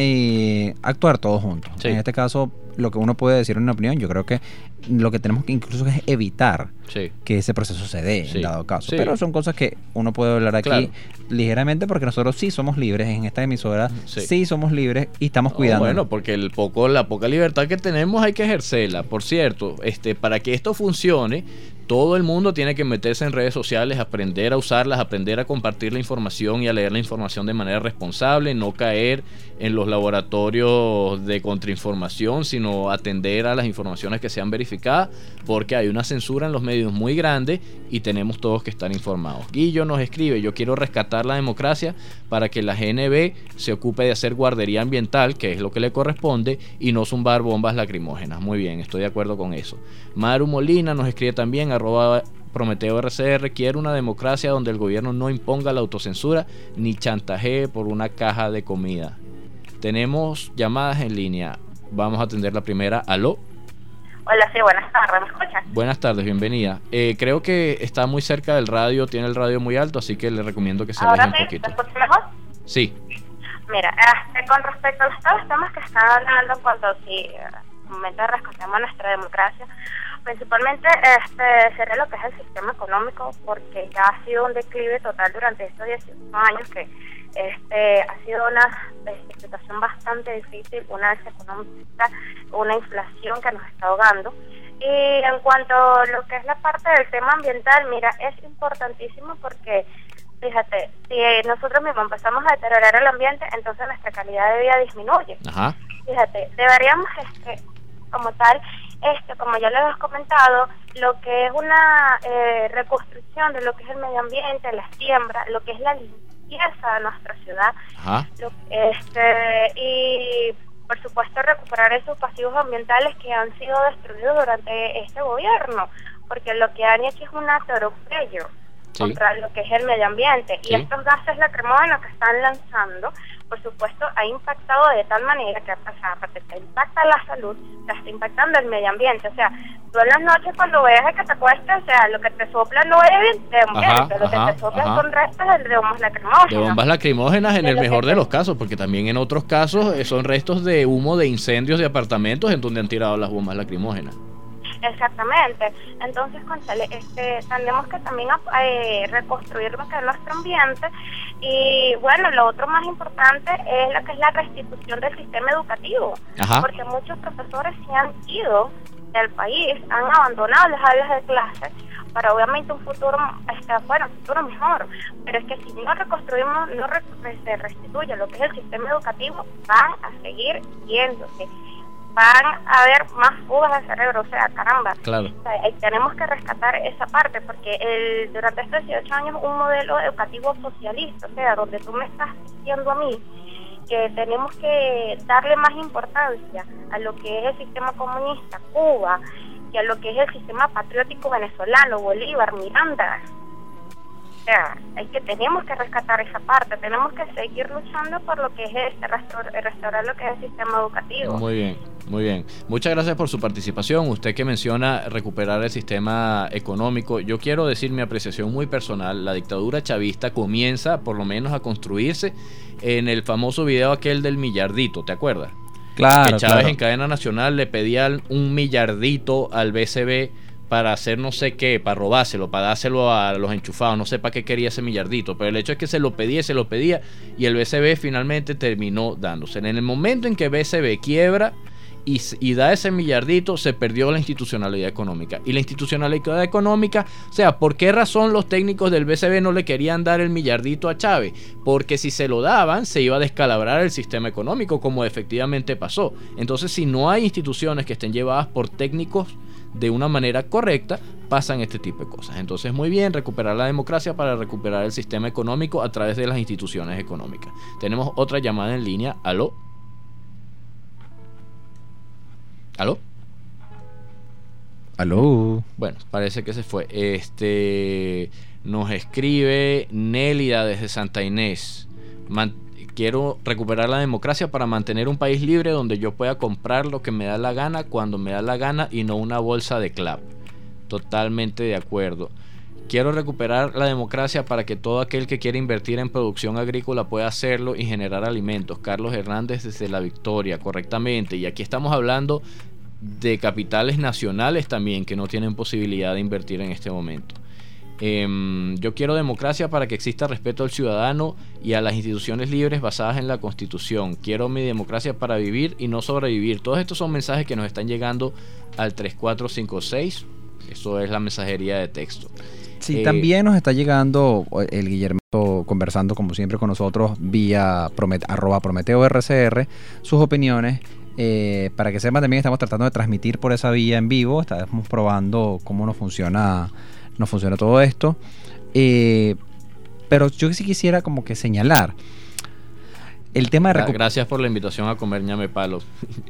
actuar todos juntos. En este caso, lo que uno puede decir en una opinión, yo creo que lo que tenemos que incluso es evitar que ese proceso se dé en dado caso. Pero son cosas que uno puede hablar aquí ligeramente porque nosotros sí somos libres en esta emisora, sí somos libres y estamos cuidando. Bueno, porque la poca libertad que tenemos hay que ejercerla. Por cierto, para que esto funcione, todo el mundo tiene que meterse en redes sociales, aprender a usarlas, aprender a compartir la información y a leer la información de manera responsable, no caer en los laboratorios de contrainformación, sino atender a las informaciones que sean verificadas, porque hay una censura en los medios muy grande y tenemos todos que estar informados. Guillo nos escribe: yo quiero rescatar la democracia para que la GNB se ocupe de hacer guardería ambiental, que es lo que le corresponde, y no zumbar bombas lacrimógenas. Muy bien, estoy de acuerdo con eso. Maru Molina nos escribe también, @PrometeoRCR: quiero una democracia donde el gobierno no imponga la autocensura ni chantajee por una caja de comida. Tenemos llamadas en línea. Vamos a atender la primera. ¿Aló? Hola, sí, buenas tardes, ¿me escuchas? Buenas tardes, bienvenida. Creo que está muy cerca del radio, tiene el radio muy alto, así que le recomiendo que se aleje un poquito. ¿Ahora sí? ¿Me mejor? Sí. Mira, con respecto a los temas que están hablando en cuanto a si momento rescatemos nuestra democracia, principalmente sería lo que es el sistema económico, porque ya ha sido un declive total durante estos 18 años que ha sido una situación bastante difícil, una alza económica, una inflación que nos está ahogando. Y en cuanto a lo que es la parte del tema ambiental, mira, es importantísimo porque, fíjate, si nosotros mismos empezamos a deteriorar el ambiente, entonces nuestra calidad de vida disminuye. Ajá. Fíjate, deberíamos, como tal, como ya les he comentado, lo que es una reconstrucción de lo que es el medio ambiente, la siembra, lo que es la limpieza de nuestra ciudad, y por supuesto recuperar esos pasivos ambientales que han sido destruidos durante este gobierno, porque lo que han hecho es un atropello contra lo que es el medio ambiente, y estos gases lacrimógenos que están lanzando, por supuesto, ha impactado de tal manera que, aparte que impacta la salud, te está impactando el medio ambiente. O sea, tú en las noches cuando veas que te acuestas, o sea, lo que te sopla no es de ambiente, lo que te sopla son restos de bombas lacrimógenas. De bombas lacrimógenas en el mejor de los casos, porque también en otros casos son restos de humo de incendios de apartamentos en donde han tirado las bombas lacrimógenas. Exactamente. Entonces, Conchale, tenemos que también reconstruir lo que es nuestro ambiente. Y bueno, lo otro más importante es lo que es la restitución del sistema educativo. Porque muchos profesores se han ido del país, han abandonado las aulas de clase para obviamente un futuro, un futuro mejor. Pero es que si no reconstruimos, se restituye lo que es el sistema educativo, van a seguir yéndose. Van a haber más fugas de cerebro, o sea, caramba. Claro. O sea, tenemos que rescatar esa parte, porque durante estos 18 años un modelo educativo socialista, o sea, donde tú me estás diciendo a mí que tenemos que darle más importancia a lo que es el sistema comunista, Cuba, que a lo que es el sistema patriótico venezolano, Bolívar, Miranda. O sea, tenemos que rescatar esa parte, tenemos que seguir luchando por lo que es restaurar lo que es el sistema educativo. Muy bien. Muy bien. Muchas gracias por su participación. Usted que menciona recuperar el sistema económico, yo quiero decir mi apreciación muy personal. La dictadura chavista comienza por lo menos a construirse en el famoso video aquel del millardito, ¿te acuerdas? Claro, que Chávez claro. En cadena nacional le pedía un millardito al BCB para hacer no sé qué, para robárselo, para dárselo a los enchufados, no sé para qué quería ese millardito, pero el hecho es que se lo pedía y el BCB finalmente terminó dándose. En el momento en que BCB quiebra y da ese millardito, se perdió la institucionalidad económica. Y la institucionalidad económica, o sea, ¿por qué razón los técnicos del BCB no le querían dar el millardito a Chávez? Porque si se lo daban, se iba a descalabrar el sistema económico, como efectivamente pasó. Entonces, si no hay instituciones que estén llevadas por técnicos de una manera correcta, pasan este tipo de cosas. Entonces, muy bien, recuperar la democracia para recuperar el sistema económico a través de las instituciones económicas. Tenemos otra llamada en línea. ¿Aló? ¿Aló? ¿Aló? Bueno, parece que se fue. Nos escribe Nélida desde Santa Inés. Quiero recuperar la democracia para mantener un país libre donde yo pueda comprar lo que me da la gana, cuando me da la gana, y no una bolsa de clap. Totalmente de acuerdo. Quiero recuperar la democracia para que todo aquel que quiera invertir en producción agrícola pueda hacerlo y generar alimentos. Carlos Hernández desde La Victoria, correctamente. Y aquí estamos hablando de capitales nacionales también que no tienen posibilidad de invertir en este momento. Yo quiero democracia para que exista respeto al ciudadano y a las instituciones libres basadas en la Constitución. Quiero mi democracia para vivir y no sobrevivir. Todos estos son mensajes que nos están llegando al 3456. Eso es la mensajería de texto. Sí, también nos está llegando el Guillermo conversando como siempre con nosotros vía @PrometeoRCR sus opiniones. Para que sepan, también estamos tratando de transmitir por esa vía en vivo. Estamos probando cómo nos funciona todo esto. Pero yo sí quisiera como que señalar el tema de Gracias por la invitación a comer ñame palo.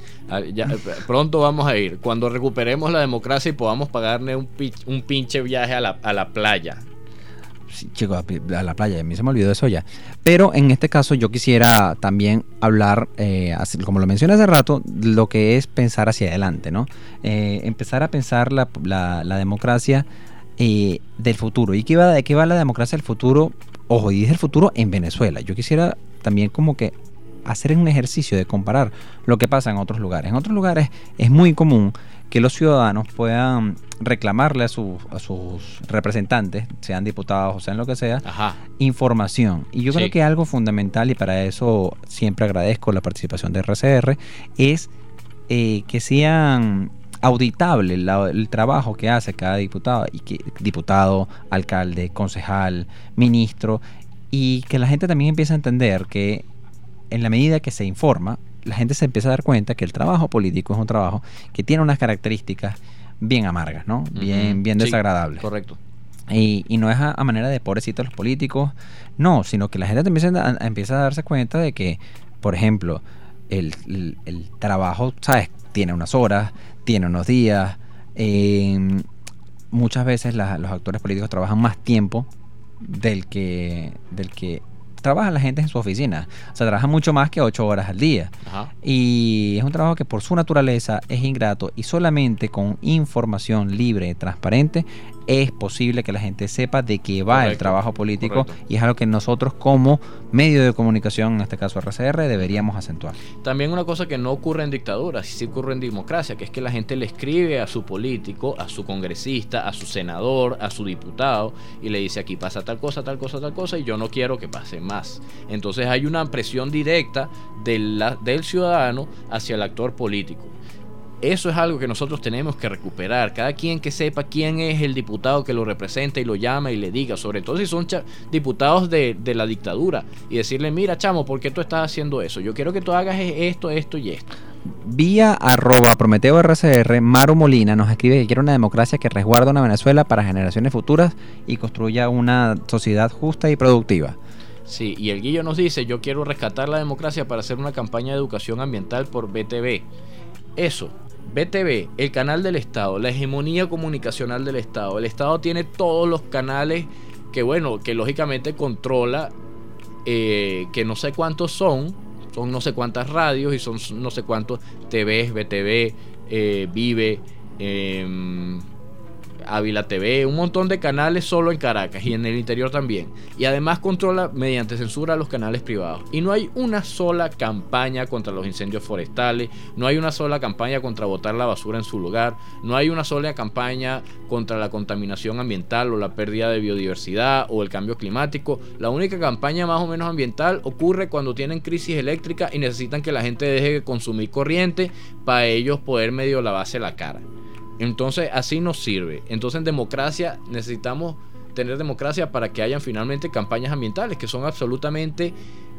Pronto vamos a ir. Cuando recuperemos la democracia y podamos pagarle un pinche viaje a la playa. Sí, chicos, a la playa, a mí se me olvidó eso ya. Pero en este caso yo quisiera también hablar, como lo mencioné hace rato, lo que es pensar hacia adelante, ¿no? Empezar a pensar la democracia del futuro. ¿Y de qué va la democracia del futuro? Ojo, y es el futuro en Venezuela. Yo quisiera también como que hacer un ejercicio de comparar lo que pasa en otros lugares. En otros lugares es muy común que los ciudadanos puedan reclamarle a sus representantes, sean diputados o sean lo que sea, información. Y yo creo que algo fundamental, y para eso siempre agradezco la participación de RCR, es que sean auditable el trabajo que hace cada diputado, alcalde, concejal, ministro, y que la gente también empiece a entender que en la medida que se informa, la gente se empieza a dar cuenta que el trabajo político es un trabajo que tiene unas características bien amargas, ¿no? Bien desagradables. Correcto. Y no es a manera de pobrecitos los políticos, no, sino que la gente empieza a darse cuenta de que, por ejemplo, el trabajo, ¿sabes? Tiene unas horas, tiene unos días. Muchas veces los actores políticos trabajan más tiempo del que trabaja la gente en su oficina. O sea, trabaja mucho más que 8 horas al día. Y es un trabajo que por su naturaleza es ingrato, y solamente con información libre y transparente es posible que la gente sepa de qué va el trabajo político. Y es algo que nosotros como medio de comunicación, en este caso RCR, deberíamos acentuar. También una cosa que no ocurre en dictaduras, sí ocurre en democracia, que es que la gente le escribe a su político, a su congresista, a su senador, a su diputado, y le dice: aquí pasa tal cosa, tal cosa, tal cosa, y yo no quiero que pase más. Entonces hay una presión directa del ciudadano hacia el actor político. Eso es algo que nosotros tenemos que recuperar. Cada quien que sepa quién es el diputado que lo representa y lo llama y le diga, sobre todo si son diputados de la dictadura, y decirle: mira, chamo, ¿por qué tú estás haciendo eso? Yo quiero que tú hagas esto, esto y esto. Vía @PrometeoRCR, Maru Molina nos escribe que quiere una democracia que resguarde una Venezuela para generaciones futuras y construya una sociedad justa y productiva. Sí, y el Guillo nos dice: yo quiero rescatar la democracia para hacer una campaña de educación ambiental por BTV. Eso, BTV, el canal del Estado, la hegemonía comunicacional del Estado. El Estado tiene todos los canales que lógicamente controla, que no sé cuántos son son no sé cuántas radios y son no sé cuántos TVs, BTV, Vive, Ávila TV, un montón de canales solo en Caracas y en el interior también. Y además controla mediante censura los canales privados. Y no hay una sola campaña contra los incendios forestales, no hay una sola campaña contra botar la basura en su lugar, no hay una sola campaña contra la contaminación ambiental o la pérdida de biodiversidad o el cambio climático. La única campaña más o menos ambiental ocurre cuando tienen crisis eléctrica y necesitan que la gente deje de consumir corriente para ellos poder medio lavarse la cara. Entonces así nos sirve. Entonces en democracia necesitamos tener democracia para que hayan finalmente campañas ambientales que son absolutamente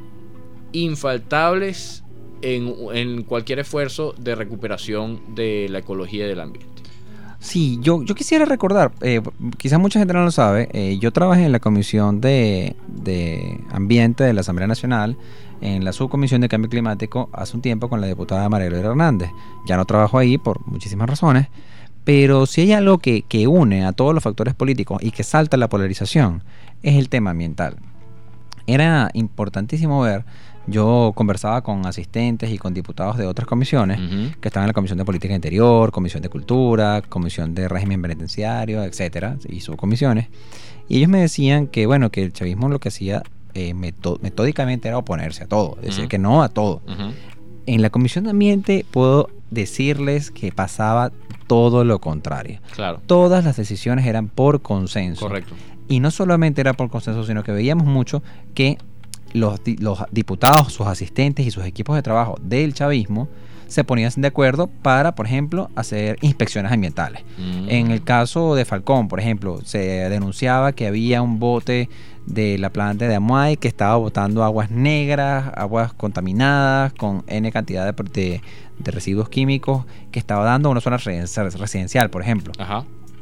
infaltables en cualquier esfuerzo de recuperación de la ecología y del ambiente. Sí, yo quisiera recordar, quizás mucha gente no lo sabe, yo trabajé en la Comisión de Ambiente de la Asamblea Nacional, en la Subcomisión de Cambio Climático hace un tiempo con la diputada María Gloria Hernández. Ya no trabajo ahí por muchísimas razones, pero si hay algo que une a todos los factores políticos y que salta la polarización, es el tema ambiental. Era importantísimo ver, yo conversaba con asistentes y con diputados de otras comisiones, que estaban en la Comisión de Política Interior, Comisión de Cultura, Comisión de Régimen Penitenciario, etcétera, y subcomisiones, y ellos me decían que, bueno, que el chavismo lo que hacía metódicamente era oponerse a todo, decir que no a todo. En la Comisión de Ambiente puedo decirles que pasaba todo lo contrario. Claro. Todas las decisiones eran por consenso. Correcto. Y no solamente era por consenso, sino que veíamos mucho que los diputados, sus asistentes y sus equipos de trabajo del chavismo se ponían de acuerdo para, por ejemplo, hacer inspecciones ambientales. En el caso de Falcón, por ejemplo, se denunciaba que había un bote de la planta de Amuay que estaba botando aguas negras, aguas contaminadas con N cantidad de residuos químicos que estaba dando a una zona residencial, por ejemplo. Ajá.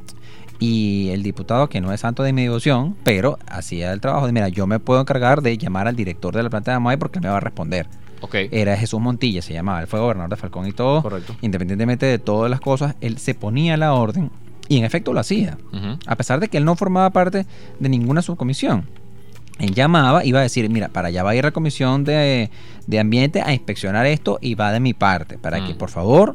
Y el diputado, que no es santo de mi devoción, pero hacía el trabajo de, mira, yo me puedo encargar de llamar al director de la planta de Amuay porque él me va a responder. Okay. Era Jesús Montilla, se llamaba, él fue gobernador de Falcón y todo. Correcto. Independientemente de todas las cosas, él se ponía a la orden y en efecto lo hacía, a pesar de que él no formaba parte de ninguna subcomisión. Él llamaba, iba a decir, mira, para allá va a ir la Comisión de Ambiente a inspeccionar esto y va de mi parte, para que por favor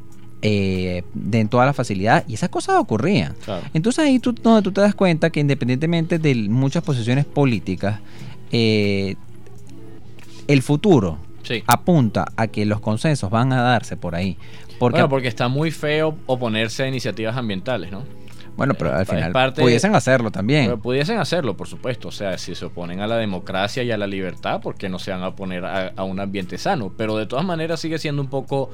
den toda la facilidad, y esas cosas ocurrían. Claro. Entonces ahí tú te das cuenta que independientemente de muchas posiciones políticas, el futuro apunta a que los consensos van a darse por ahí. Porque está muy feo oponerse a iniciativas ambientales, ¿no? Bueno, pero al final pudiesen hacerlo también. Pero pudiesen hacerlo, por supuesto. O sea, si se oponen a la democracia y a la libertad, ¿por qué no se van a oponer a un ambiente sano? Pero de todas maneras sigue siendo un poco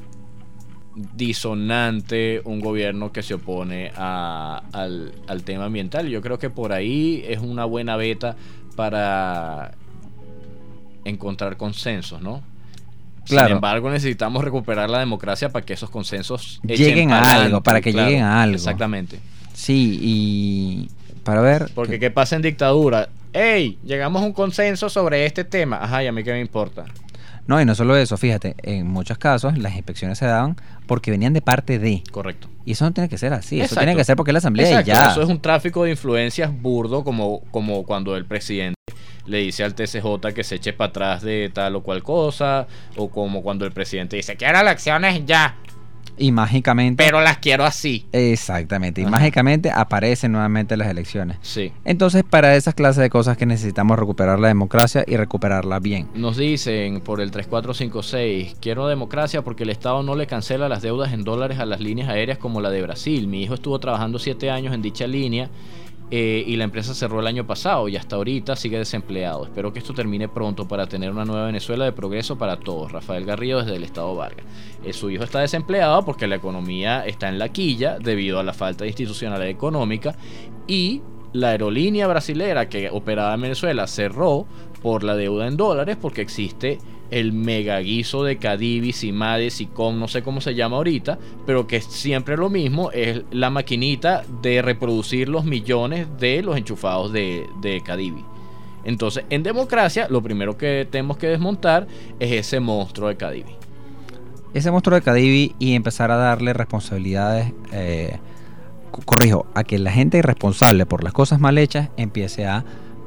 disonante un gobierno que se opone al tema ambiental. Y yo creo que por ahí es una buena beta para encontrar consensos, ¿no? Claro. Sin embargo, necesitamos recuperar la democracia para que esos consensos lleguen a algo, para que lleguen a algo. Exactamente. Sí, y para ver... Porque ¿qué pasa en dictadura? ¡Ey! Llegamos a un consenso sobre este tema. Ajá, ¿y a mí qué me importa? No, y no solo eso, fíjate, en muchos casos las inspecciones se daban porque venían de parte de... Correcto. Y eso no tiene que ser así. Exacto. Eso tiene que ser porque es la asamblea. Exacto. Y ya. Eso es un tráfico de influencias burdo, como cuando el presidente le dice al TCJ que se eche para atrás de tal o cual cosa, o como cuando el presidente dice, quiero elecciones ya. Y mágicamente... Pero las quiero así. Exactamente. Y mágicamente aparecen nuevamente las elecciones. Sí. Entonces, para esas clases de cosas que necesitamos recuperar la democracia y recuperarla bien. Nos dicen por el 3456, quiero democracia porque el Estado no le cancela las deudas en dólares a las líneas aéreas como la de Brasil. Mi hijo estuvo trabajando 7 años en dicha línea y la empresa cerró el año pasado y hasta ahorita sigue desempleado. Espero que esto termine pronto para tener una nueva Venezuela de progreso para todos. Rafael Garrido desde el Estado Vargas. Su hijo está desempleado porque la economía está en la quilla debido a la falta de institucionalidad económica y la aerolínea brasilera que operaba en Venezuela cerró por la deuda en dólares porque existe el mega guiso de Cadivi, Cimade, Sicom, no sé cómo se llama ahorita, pero que es siempre lo mismo, es la maquinita de reproducir los millones de los enchufados de Cadivi. Entonces, en democracia, lo primero que tenemos que desmontar es ese monstruo de Cadivi. Ese monstruo de Cadivi y empezar a darle responsabilidades, a que la gente irresponsable por las cosas mal hechas empiece a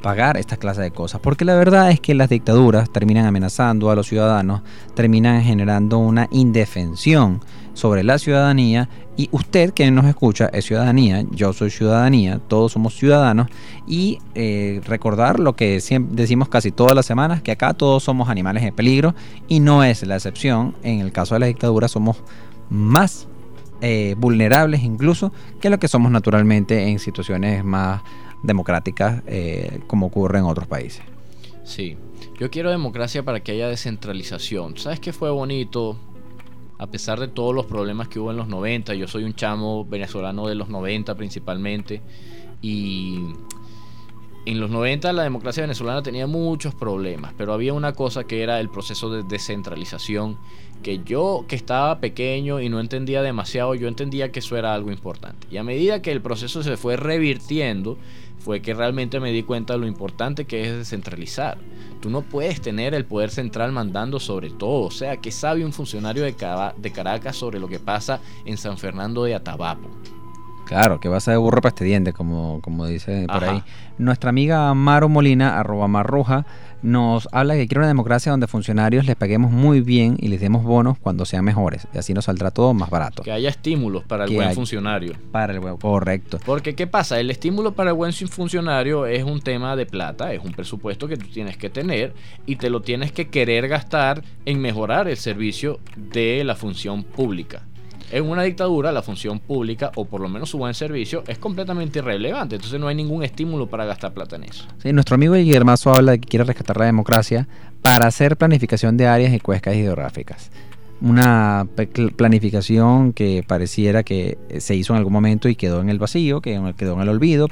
pagar estas clases de cosas, porque la verdad es que las dictaduras terminan amenazando a los ciudadanos, terminan generando una indefensión sobre la ciudadanía, y usted que nos escucha es ciudadanía, yo soy ciudadanía, todos somos ciudadanos, y recordar lo que siempre decimos casi todas las semanas, que acá todos somos animales en peligro, y no es la excepción. En el caso de las dictaduras somos más vulnerables incluso que lo que somos naturalmente en situaciones más democráticas, como ocurre en otros países. Sí, yo quiero democracia para que haya descentralización. ¿Sabes qué fue bonito? A pesar de todos los problemas que hubo en los 90, yo soy un chamo venezolano de los 90 principalmente, y en los 90 la democracia venezolana tenía muchos problemas, pero había una cosa que era el proceso de descentralización, que yo, que estaba pequeño y no entendía demasiado, yo entendía que eso era algo importante. Y a medida que el proceso se fue revirtiendo, fue que realmente me di cuenta de lo importante que es descentralizar. Tú no puedes tener el poder central mandando sobre todo. O sea, ¿qué sabe un funcionario de Caracas sobre lo que pasa en San Fernando de Atabapo? Claro, que vas a de burro para este diente, como dice por ahí. Nuestra amiga Maro Molina, @marroja, nos habla que quiere una democracia donde funcionarios les paguemos muy bien y les demos bonos cuando sean mejores. Y así nos saldrá todo más barato. Que haya estímulos para el buen funcionario. Para el buen, correcto. Porque, ¿qué pasa? El estímulo para el buen funcionario es un tema de plata, es un presupuesto que tú tienes que tener y te lo tienes que querer gastar en mejorar el servicio de la función pública. En una dictadura, la función pública, o por lo menos su buen servicio, es completamente irrelevante. Entonces no hay ningún estímulo para gastar plata en eso. Sí, nuestro amigo Guillermazo habla de que quiere rescatar la democracia para hacer planificación de áreas y cuescas hidrográficas. Una planificación que pareciera que se hizo en algún momento y quedó en el vacío, quedó en el olvido,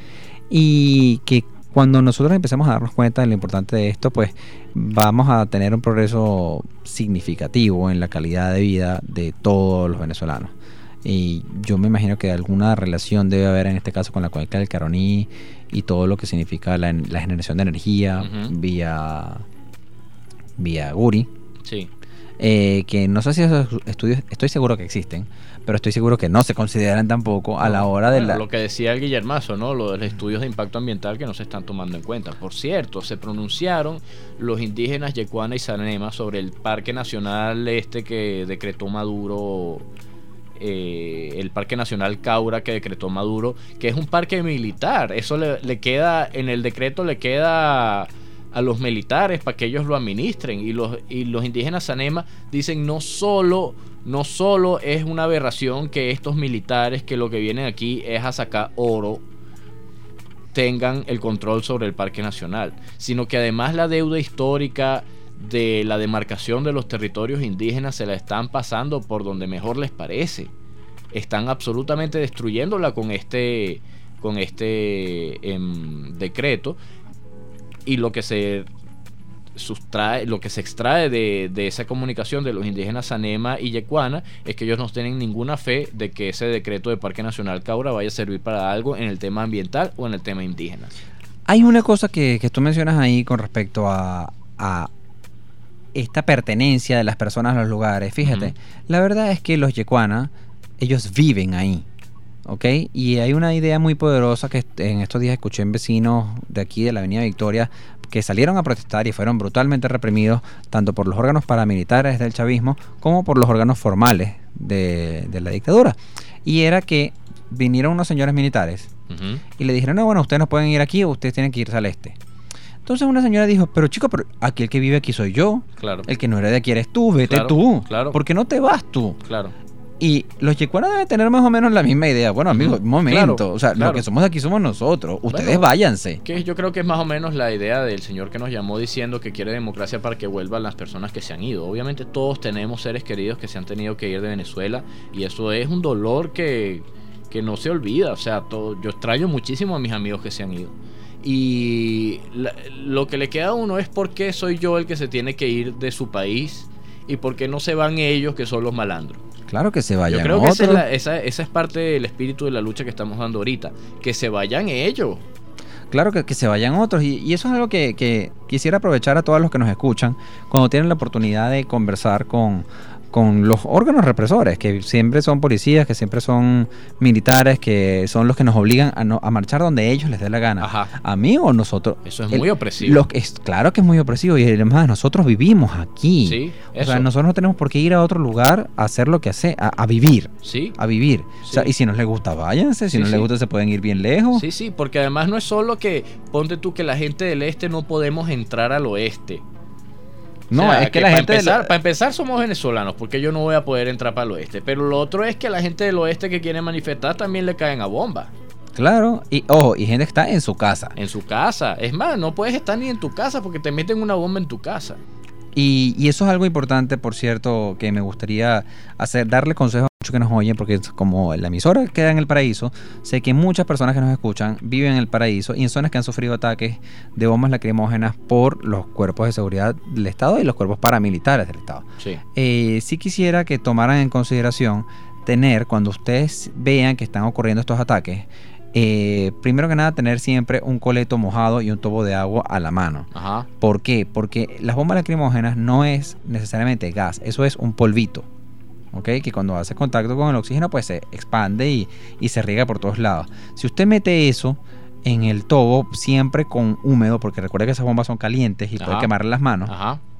y que cuando nosotros empecemos a darnos cuenta de lo importante de esto, pues vamos a tener un progreso significativo en la calidad de vida de todos los venezolanos. Y yo me imagino que alguna relación debe haber en este caso con la cuenca del Caroní y todo lo que significa la generación de energía vía Guri. Sí. Que no sé si esos estudios, estoy seguro que existen, pero estoy seguro que no se consideran tampoco a la hora de lo que decía el Guillermazo, ¿no? Lo de los estudios de impacto ambiental que no se están tomando en cuenta. Por cierto, se pronunciaron los indígenas Yecuana y Sanema sobre el Parque Nacional que decretó Maduro, el Parque Nacional Caura que decretó Maduro, que es un parque militar. Eso le queda, en el decreto le queda a los militares para que ellos lo administren, y los indígenas Sanema dicen no solo es una aberración que estos militares que lo que vienen aquí es a sacar oro tengan el control sobre el Parque Nacional, sino que además la deuda histórica de la demarcación de los territorios indígenas se la están pasando por donde mejor les parece. Están absolutamente destruyéndola con este decreto. Y lo que se extrae de esa comunicación de los indígenas Sanema y Yecuana es que ellos no tienen ninguna fe de que ese decreto de Parque Nacional Caura vaya a servir para algo en el tema ambiental o en el tema indígena. Hay una cosa que tú mencionas ahí con respecto a esta pertenencia de las personas a los lugares. Fíjate, la verdad es que los Yecuana, ellos viven ahí. ¿Ok? Y hay una idea muy poderosa que en estos días escuché en vecinos de aquí de la Avenida Victoria que salieron a protestar y fueron brutalmente reprimidos tanto por los órganos paramilitares del chavismo como por los órganos formales de la dictadura. Y era que vinieron unos señores militares y le dijeron, no, bueno, ustedes no pueden ir aquí, ustedes tienen que irse al este. Entonces una señora dijo, pero chico, pero aquí el que vive aquí soy yo. Claro. El que no eres de aquí eres tú, vete tú. Claro. ¿Por qué no te vas tú? Claro. Y los yecuanas deben tener más o menos la misma idea. Bueno, amigos, un momento. Claro, o sea, los que somos de aquí somos nosotros. Ustedes váyanse. Que yo creo que es más o menos la idea del señor que nos llamó diciendo que quiere democracia para que vuelvan las personas que se han ido. Obviamente todos tenemos seres queridos que se han tenido que ir de Venezuela. Y eso es un dolor que no se olvida. O sea, yo extraño muchísimo a mis amigos que se han ido. Y lo que le queda a uno es por qué soy yo el que se tiene que ir de su país y por qué no se van ellos que son los malandros. Claro que se vayan. Yo creo que esa es parte del espíritu de la lucha que estamos dando ahorita. Que se vayan ellos. Claro que se vayan otros. Y eso es algo que quisiera aprovechar a todos los que nos escuchan cuando tienen la oportunidad de conversar con con los órganos represores, que siempre son policías, que siempre son militares, que son los que nos obligan a marchar donde ellos les dé la gana. Ajá. A mí o nosotros. Eso es muy opresivo. Claro que es muy opresivo, y además nosotros vivimos aquí. Sí, o sea, nosotros no tenemos por qué ir a otro lugar a hacer lo que hace, a vivir. Sí. A vivir. Sí. O sea, y si no les gusta, váyanse. Si no les gusta, se pueden ir bien lejos. Sí, sí, porque además no es solo que, ponte tú que la gente del este no podemos entrar al oeste. No, o sea, es que la gente... Para empezar somos venezolanos, porque yo no voy a poder entrar para el oeste. Pero lo otro es que a la gente del oeste que quiere manifestar también le caen a bomba. Claro, y ojo, y gente que está en su casa. En su casa. Es más, no puedes estar ni en tu casa porque te meten una bomba en tu casa. Y eso es algo importante, por cierto, que me gustaría darle consejos a muchos que nos oyen, porque como la emisora queda en el paraíso, sé que muchas personas que nos escuchan viven en el paraíso y en zonas que han sufrido ataques de bombas lacrimógenas por los cuerpos de seguridad del Estado y los cuerpos paramilitares del Estado. Sí. Sí quisiera que tomaran en consideración cuando ustedes vean que están ocurriendo estos ataques, primero que nada, tener siempre un coleto mojado y un tubo de agua a la mano. Ajá. ¿Por qué? Porque las bombas lacrimógenas no es necesariamente gas, eso es un polvito, ¿ok? Que cuando hace contacto con el oxígeno pues se expande y se riega por todos lados. Si usted mete eso en el tubo siempre con húmedo, porque recuerde que esas bombas son calientes y puede quemarle las manos,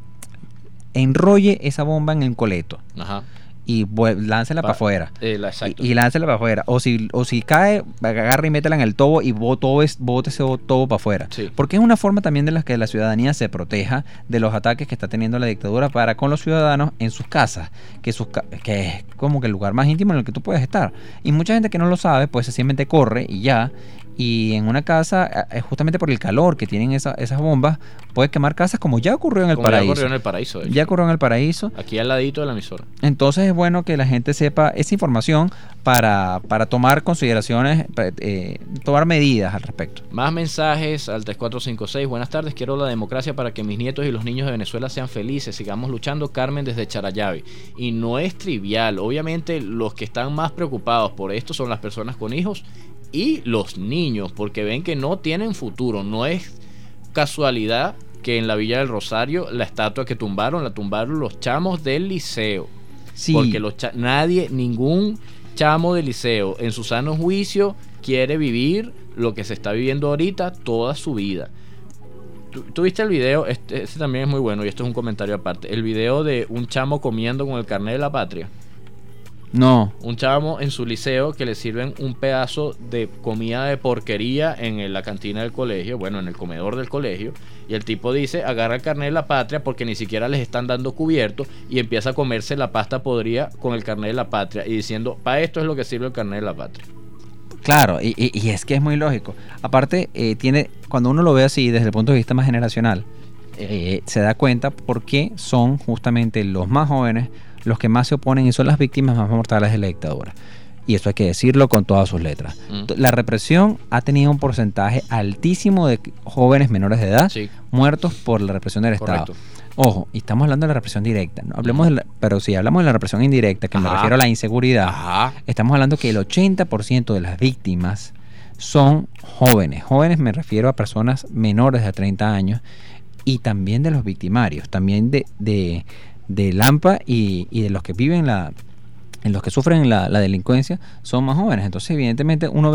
enrolle esa bomba en el coleto. Ajá. Y láncela para afuera. Y láncela para afuera. O si cae, agarra y métela en el tobo y bote ese tobo para afuera. Sí. Porque es una forma también de la que la ciudadanía se proteja de los ataques que está teniendo la dictadura para con los ciudadanos en sus casas, que es como que el lugar más íntimo en el que tú puedes estar. Y mucha gente que no lo sabe, pues sencillamente corre y ya. Y en una casa, justamente por el calor que tienen esas bombas, puede quemar casas, como ya ocurrió en el paraíso. Ya ocurrió en el paraíso. Ya ocurrió en el paraíso. Aquí al ladito de la emisora. Entonces es bueno que la gente sepa esa información para tomar consideraciones, tomar medidas al respecto. Más mensajes al 3456. Buenas tardes, quiero la democracia para que mis nietos y los niños de Venezuela sean felices. Sigamos luchando. Carmen desde Charayabe. Y no es trivial. Obviamente los que están más preocupados por esto son las personas con hijos y los niños, porque ven que no tienen futuro. No es casualidad que en la Villa del Rosario la estatua que la tumbaron los chamos del liceo. Sí. Porque ningún chamo del liceo en su sano juicio quiere vivir lo que se está viviendo ahorita toda su vida. ¿Tú viste el video? Este también es muy bueno y esto es un comentario aparte. El video de un chamo comiendo con el carnet de la patria. No. Un chamo en su liceo que le sirven un pedazo de comida de porquería en la cantina del colegio, bueno, en el comedor del colegio, y el tipo dice, agarra el carnet de la patria porque ni siquiera les están dando cubierto, y empieza a comerse la pasta podrida con el carnet de la patria y diciendo, para esto es lo que sirve el carnet de la patria. Claro, y es que es muy lógico. Aparte, cuando uno lo ve así desde el punto de vista más generacional, se da cuenta por qué son justamente los más jóvenes los que más se oponen y son las víctimas más mortales de la dictadura. Y eso hay que decirlo con todas sus letras. La represión ha tenido un porcentaje altísimo de jóvenes menores de edad muertos por la represión del Estado. Ojo, y estamos hablando de la represión directa. No hablemos pero si hablamos de la represión indirecta, que me refiero a la inseguridad, estamos hablando que el 80% de las víctimas son jóvenes. Jóvenes me refiero a personas menores de 30 años y también de los victimarios, también de Lampa y de los que viven en los que sufren la delincuencia son más jóvenes. Entonces evidentemente uno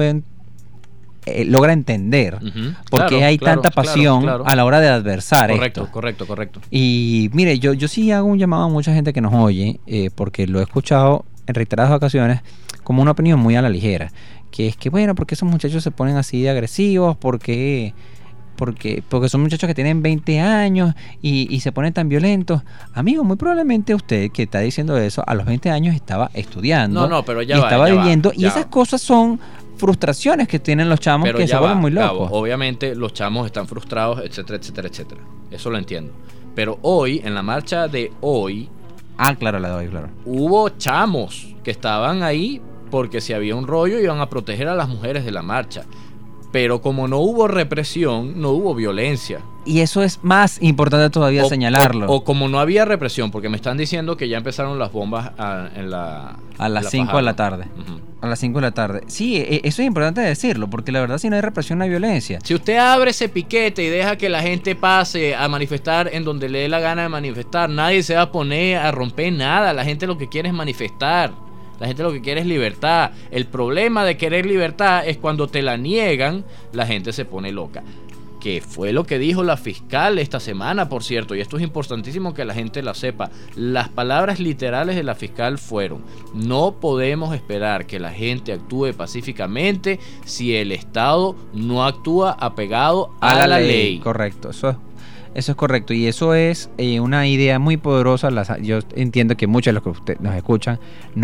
logra entender por qué hay tanta pasión a la hora de adversar esto. Correcto. Y mire, yo sí hago un llamado a mucha gente que nos oye, porque lo he escuchado en reiteradas ocasiones como una opinión muy a la ligera, que es que bueno, porque esos muchachos se ponen así de agresivos, porque son muchachos que tienen 20 años y se ponen tan violentos. Amigo, muy probablemente usted que está diciendo eso a los 20 años estaba estudiando, pero estaba viviendo, y esas cosas son frustraciones que tienen los chamos, pero que se vuelven muy locos. Obviamente los chamos están frustrados, etcétera. Eso lo entiendo. Pero hoy, en la marcha de hoy... claro, la de hoy, claro. Hubo chamos que estaban ahí porque si había un rollo iban a proteger a las mujeres de la marcha. Pero como no hubo represión, no hubo violencia. Y eso es más importante todavía señalarlo. O como no había represión, porque me están diciendo que ya empezaron las bombas a las 5 de la tarde. Uh-huh. A las 5 de la tarde. Sí, eso es importante decirlo, porque la verdad si no hay represión no hay violencia. Si usted abre ese piquete y deja que la gente pase a manifestar en donde le dé la gana de manifestar, nadie se va a poner a romper nada. La gente lo que quiere es manifestar. La gente lo que quiere es libertad. El problema de querer libertad es cuando te la niegan, la gente se pone loca. Que fue lo que dijo la fiscal esta semana, por cierto, y esto es importantísimo que la gente la sepa. Las palabras literales de la fiscal fueron: no podemos esperar que la gente actúe pacíficamente si el Estado no actúa apegado a la ley. Correcto, eso es correcto, y eso es una idea muy poderosa. Yo entiendo que muchos de los que usted nos escuchan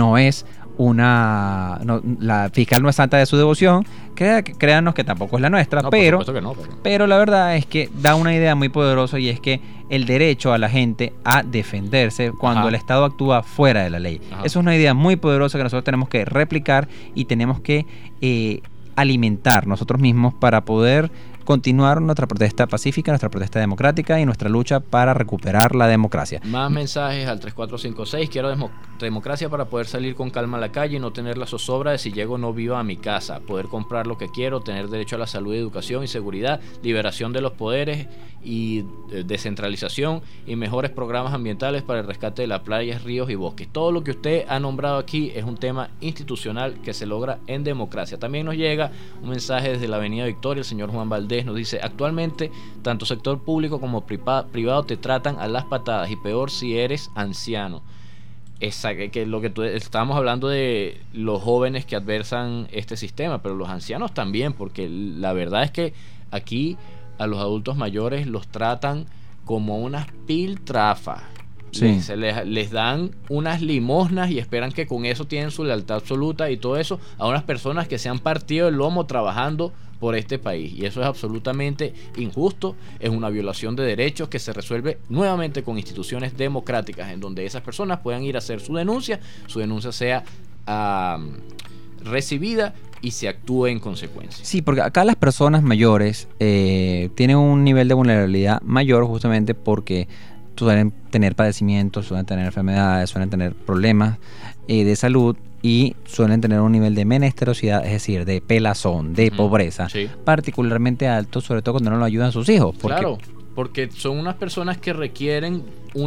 la fiscal no es santa de su devoción, créanos que tampoco es la nuestra, no, pero la verdad es que da una idea muy poderosa, y es que el derecho a la gente a defenderse cuando el Estado actúa fuera de la ley. Eso es una idea muy poderosa que nosotros tenemos que replicar y tenemos que alimentar nosotros mismos para poder continuar nuestra protesta pacífica, nuestra protesta democrática y nuestra lucha para recuperar la democracia. Más mensajes al 3456. Quiero democracia para poder salir con calma a la calle y no tener la zozobra de si llego o no vivo a mi casa, poder comprar lo que quiero, tener derecho a la salud, educación y seguridad, liberación de los poderes y descentralización y mejores programas ambientales para el rescate de las playas, ríos y bosques. Todo lo que usted ha nombrado aquí es un tema institucional que se logra en democracia. También nos llega un mensaje desde la Avenida Victoria. El señor Juan Valdés nos dice: actualmente tanto sector público como privado te tratan a las patadas, y peor si eres anciano. Que lo que estábamos hablando de los jóvenes que adversan este sistema, pero los ancianos también, porque la verdad es que aquí a los adultos mayores los tratan como unas piltrafas. Sí. Les dan unas limosnas y esperan que con eso tienen su lealtad absoluta, y todo eso a unas personas que se han partido el lomo trabajando por este país, y eso es absolutamente injusto. Es una violación de derechos que se resuelve nuevamente con instituciones democráticas en donde esas personas puedan ir a hacer su denuncia sea recibida y se actúe en consecuencia. Sí, porque acá las personas mayores tienen un nivel de vulnerabilidad mayor, justamente porque suelen tener padecimientos, suelen tener enfermedades, suelen tener problemas de salud, y suelen tener un nivel de menesterosidad, es decir, de pelazón, de pobreza, particularmente alto, sobre todo cuando no lo ayudan sus hijos. Claro, porque son unas personas que requieren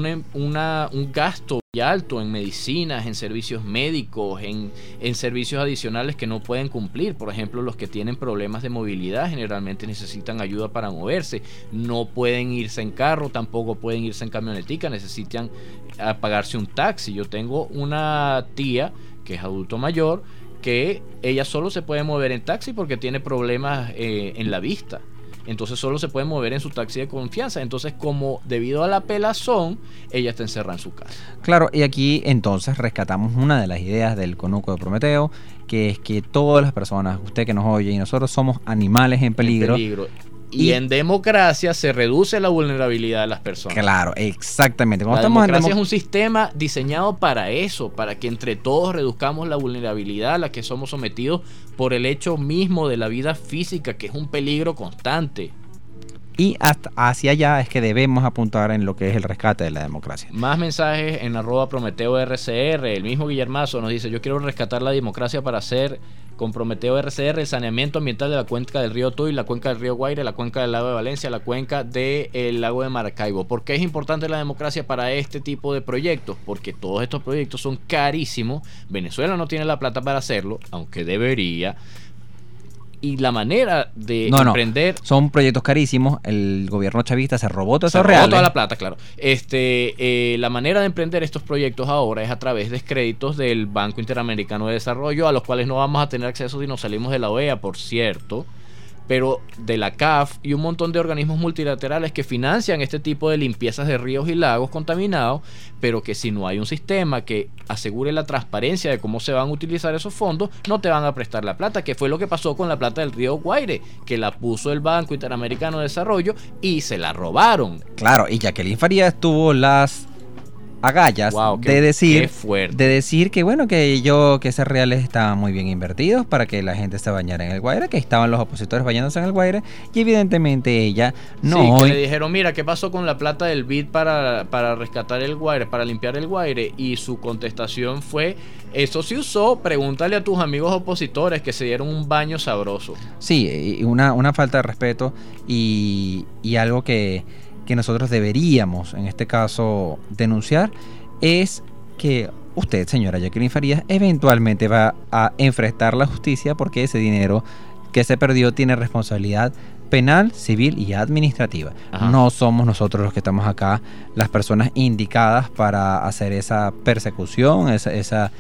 un gasto alto en medicinas, en servicios médicos, en servicios adicionales que no pueden cumplir. Por ejemplo, los que tienen problemas de movilidad generalmente necesitan ayuda para moverse, no pueden irse en carro, tampoco pueden irse en camionetica, necesitan pagarse un taxi. Yo tengo una tía que es adulto mayor, que ella solo se puede mover en taxi porque tiene problemas en la vista. Entonces solo se puede mover en su taxi de confianza. Entonces, como debido a la pelazón, ella está encerrada en su casa. Claro, y aquí entonces rescatamos una de las ideas del conuco de Prometeo, que es que todas las personas, usted que nos oye y nosotros, somos animales en peligro. Y en democracia se reduce la vulnerabilidad de las personas. Claro, exactamente. La democracia es un sistema diseñado para eso, para que entre todos reduzcamos la vulnerabilidad a la que somos sometidos por el hecho mismo de la vida física, que es un peligro constante. Y hasta hacia allá es que debemos apuntar en lo que es el rescate de la democracia. Más mensajes en @PrometeoRCR. El mismo Guillermazo nos dice: yo quiero rescatar la democracia para hacer con Prometeo RCR el saneamiento ambiental de la cuenca del río Tuy, la cuenca del río Guaire, la cuenca del lago de Valencia, la cuenca del lago de Maracaibo. ¿Por qué es importante la democracia para este tipo de proyectos? Porque todos estos proyectos son carísimos. Venezuela no tiene la plata para hacerlo, aunque debería. Y la manera de emprender... son proyectos carísimos. El gobierno chavista se robó todo eso real. Toda la plata, claro. La manera de emprender estos proyectos ahora es a través de créditos del Banco Interamericano de Desarrollo, a los cuales no vamos a tener acceso si nos salimos de la OEA, por cierto, pero de la CAF y un montón de organismos multilaterales que financian este tipo de limpiezas de ríos y lagos contaminados, pero que si no hay un sistema que asegure la transparencia de cómo se van a utilizar esos fondos, no te van a prestar la plata, que fue lo que pasó con la plata del río Guaire, que la puso el Banco Interamericano de Desarrollo y se la robaron. Claro, y Jacqueline Farías tuvo las agallas de decir que bueno, que esos reales estaban muy bien invertidos para que la gente se bañara en el Guaire, que estaban los opositores bañándose en el Guaire, y evidentemente ella no. Sí, que le dijeron, mira, ¿qué pasó con la plata del BID para rescatar el Guaire, para limpiar el Guaire? Y su contestación fue, eso se usó, pregúntale a tus amigos opositores que se dieron un baño sabroso. Sí, una falta de respeto y algo que nosotros deberíamos, en este caso, denunciar, es que usted, señora Jacqueline Farías, eventualmente va a enfrentar la justicia porque ese dinero que se perdió tiene responsabilidad penal, civil y administrativa. Ajá. No somos nosotros los que estamos acá las personas indicadas para hacer esa persecución, esa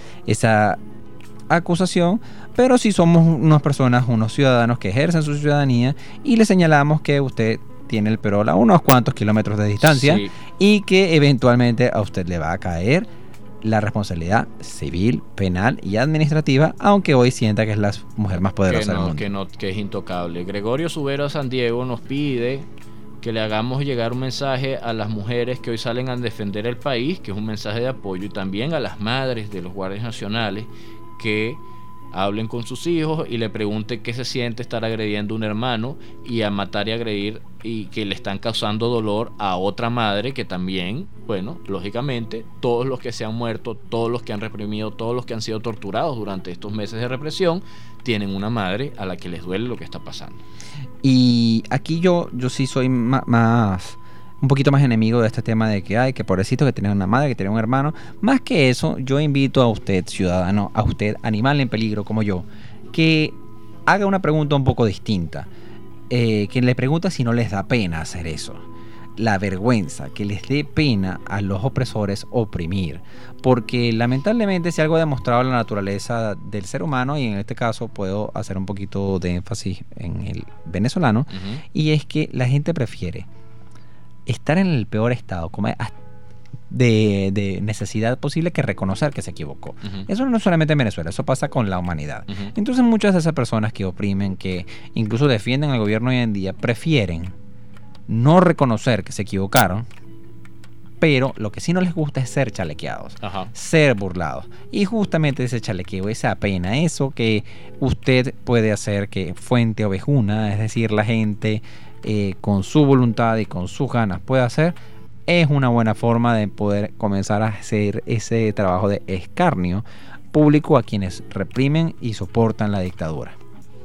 acusación, pero sí somos unas personas, unos ciudadanos que ejercen su ciudadanía y le señalamos que usted tiene el perol a unos cuantos kilómetros de distancia, sí, y que eventualmente a usted le va a caer la responsabilidad civil, penal y administrativa, aunque hoy sienta que es la mujer más poderosa del mundo. Que es intocable. Gregorio Subero San Diego nos pide que le hagamos llegar un mensaje a las mujeres que hoy salen a defender el país, que es un mensaje de apoyo, y también a las madres de los guardias nacionales que hablen con sus hijos y le pregunten qué se siente estar agrediendo a un hermano y a matar y agredir, y que le están causando dolor a otra madre que también, bueno, lógicamente, todos los que se han muerto, todos los que han reprimido, todos los que han sido torturados durante estos meses de represión, tienen una madre a la que les duele lo que está pasando. Y aquí yo sí soy un poquito más enemigo de este tema de que pobrecito que tiene una madre, que tiene un hermano. Más que eso, yo invito a usted, ciudadano, a usted, animal en peligro como yo, que haga una pregunta un poco distinta. Que le pregunta si no les da pena hacer eso. La vergüenza, que les dé pena a los opresores oprimir. Porque lamentablemente si algo ha demostrado la naturaleza del ser humano, y en este caso puedo hacer un poquito de énfasis en el venezolano, y es que la gente prefiere estar en el peor estado como de necesidad posible que reconocer que se equivocó. Eso no es solamente en Venezuela, eso pasa con la humanidad. Entonces muchas de esas personas que oprimen, que incluso defienden al gobierno hoy en día, prefieren no reconocer que se equivocaron, pero lo que sí no les gusta es ser chalequeados, ser burlados. Y justamente ese chalequeo, esa pena, eso que usted puede hacer que fuente ovejuna, es decir, la gente con su voluntad y con sus ganas puede hacer, es una buena forma de poder comenzar a hacer ese trabajo de escarnio público a quienes reprimen y soportan la dictadura.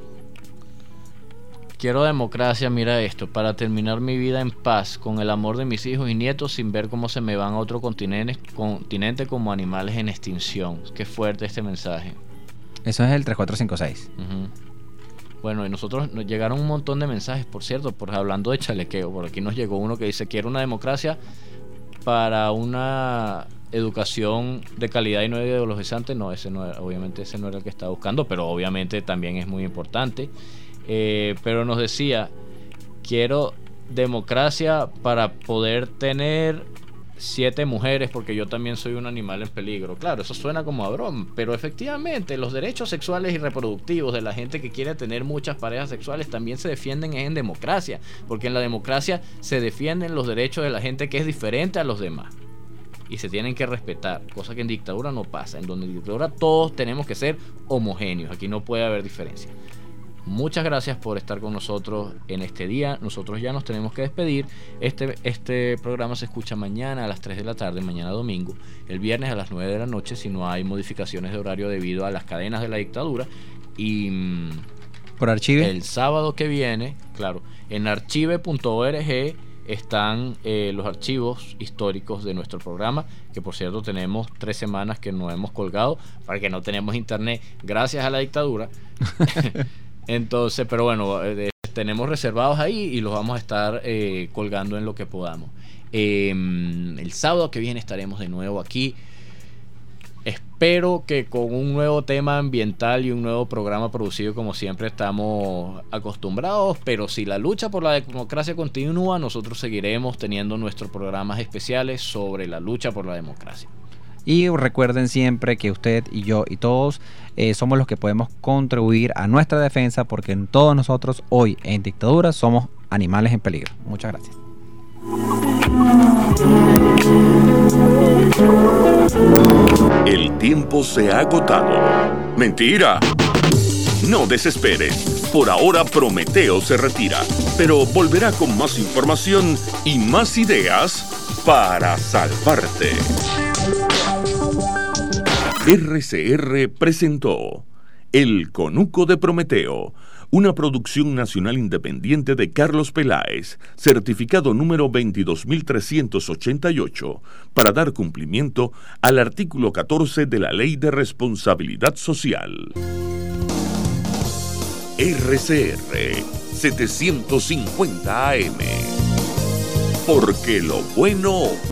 Quiero democracia, mira esto, para terminar mi vida en paz, con el amor de mis hijos y nietos, sin ver cómo se me van a otro continente como animales en extinción. Qué fuerte este mensaje. Eso es el 3456. Bueno, y nosotros nos llegaron un montón de mensajes, por cierto, hablando de chalequeo. Por aquí nos llegó uno que dice: quiero una democracia para una educación de calidad y no ideologizante. No, obviamente ese no era el que estaba buscando, pero obviamente también es muy importante. Pero nos decía: quiero democracia para poder tener 7 mujeres, porque yo también soy un animal en peligro. Claro, eso suena como a broma, pero efectivamente los derechos sexuales y reproductivos de la gente que quiere tener muchas parejas sexuales también se defienden en democracia, porque en la democracia se defienden los derechos de la gente que es diferente a los demás y se tienen que respetar, cosa que en dictadura no pasa. En donde en dictadura todos tenemos que ser homogéneos, aquí no puede haber diferencia. Muchas gracias por estar con nosotros en este día. Nosotros ya nos tenemos que despedir. Este programa se escucha mañana a las 3 de la tarde, mañana domingo. El viernes a las 9 de la noche, si no hay modificaciones de horario debido a las cadenas de la dictadura. Y por Archive. El sábado que viene, claro, en archive.org están los archivos históricos de nuestro programa, que por cierto tenemos 3 semanas que no hemos colgado, porque no tenemos internet gracias a la dictadura. Entonces, pero bueno, tenemos reservados ahí y los vamos a estar colgando en lo que podamos. El sábado que viene estaremos de nuevo aquí. Espero que con un nuevo tema ambiental y un nuevo programa producido como siempre estamos acostumbrados, pero si la lucha por la democracia continúa, nosotros seguiremos teniendo nuestros programas especiales sobre la lucha por la democracia. Y recuerden siempre que usted y yo y todos somos los que podemos contribuir a nuestra defensa, porque todos nosotros hoy en dictadura somos animales en peligro. Muchas gracias. tiempo se ha agotado. ¡Mentira! No desesperes. Por ahora Prometeo se retira, pero volverá con más información y más ideas para salvarte. RCR presentó El Conuco de Prometeo, una producción nacional independiente de Carlos Peláez, certificado número 22388, para dar cumplimiento al artículo 14 de la Ley de Responsabilidad Social. RCR 750 AM. Porque lo bueno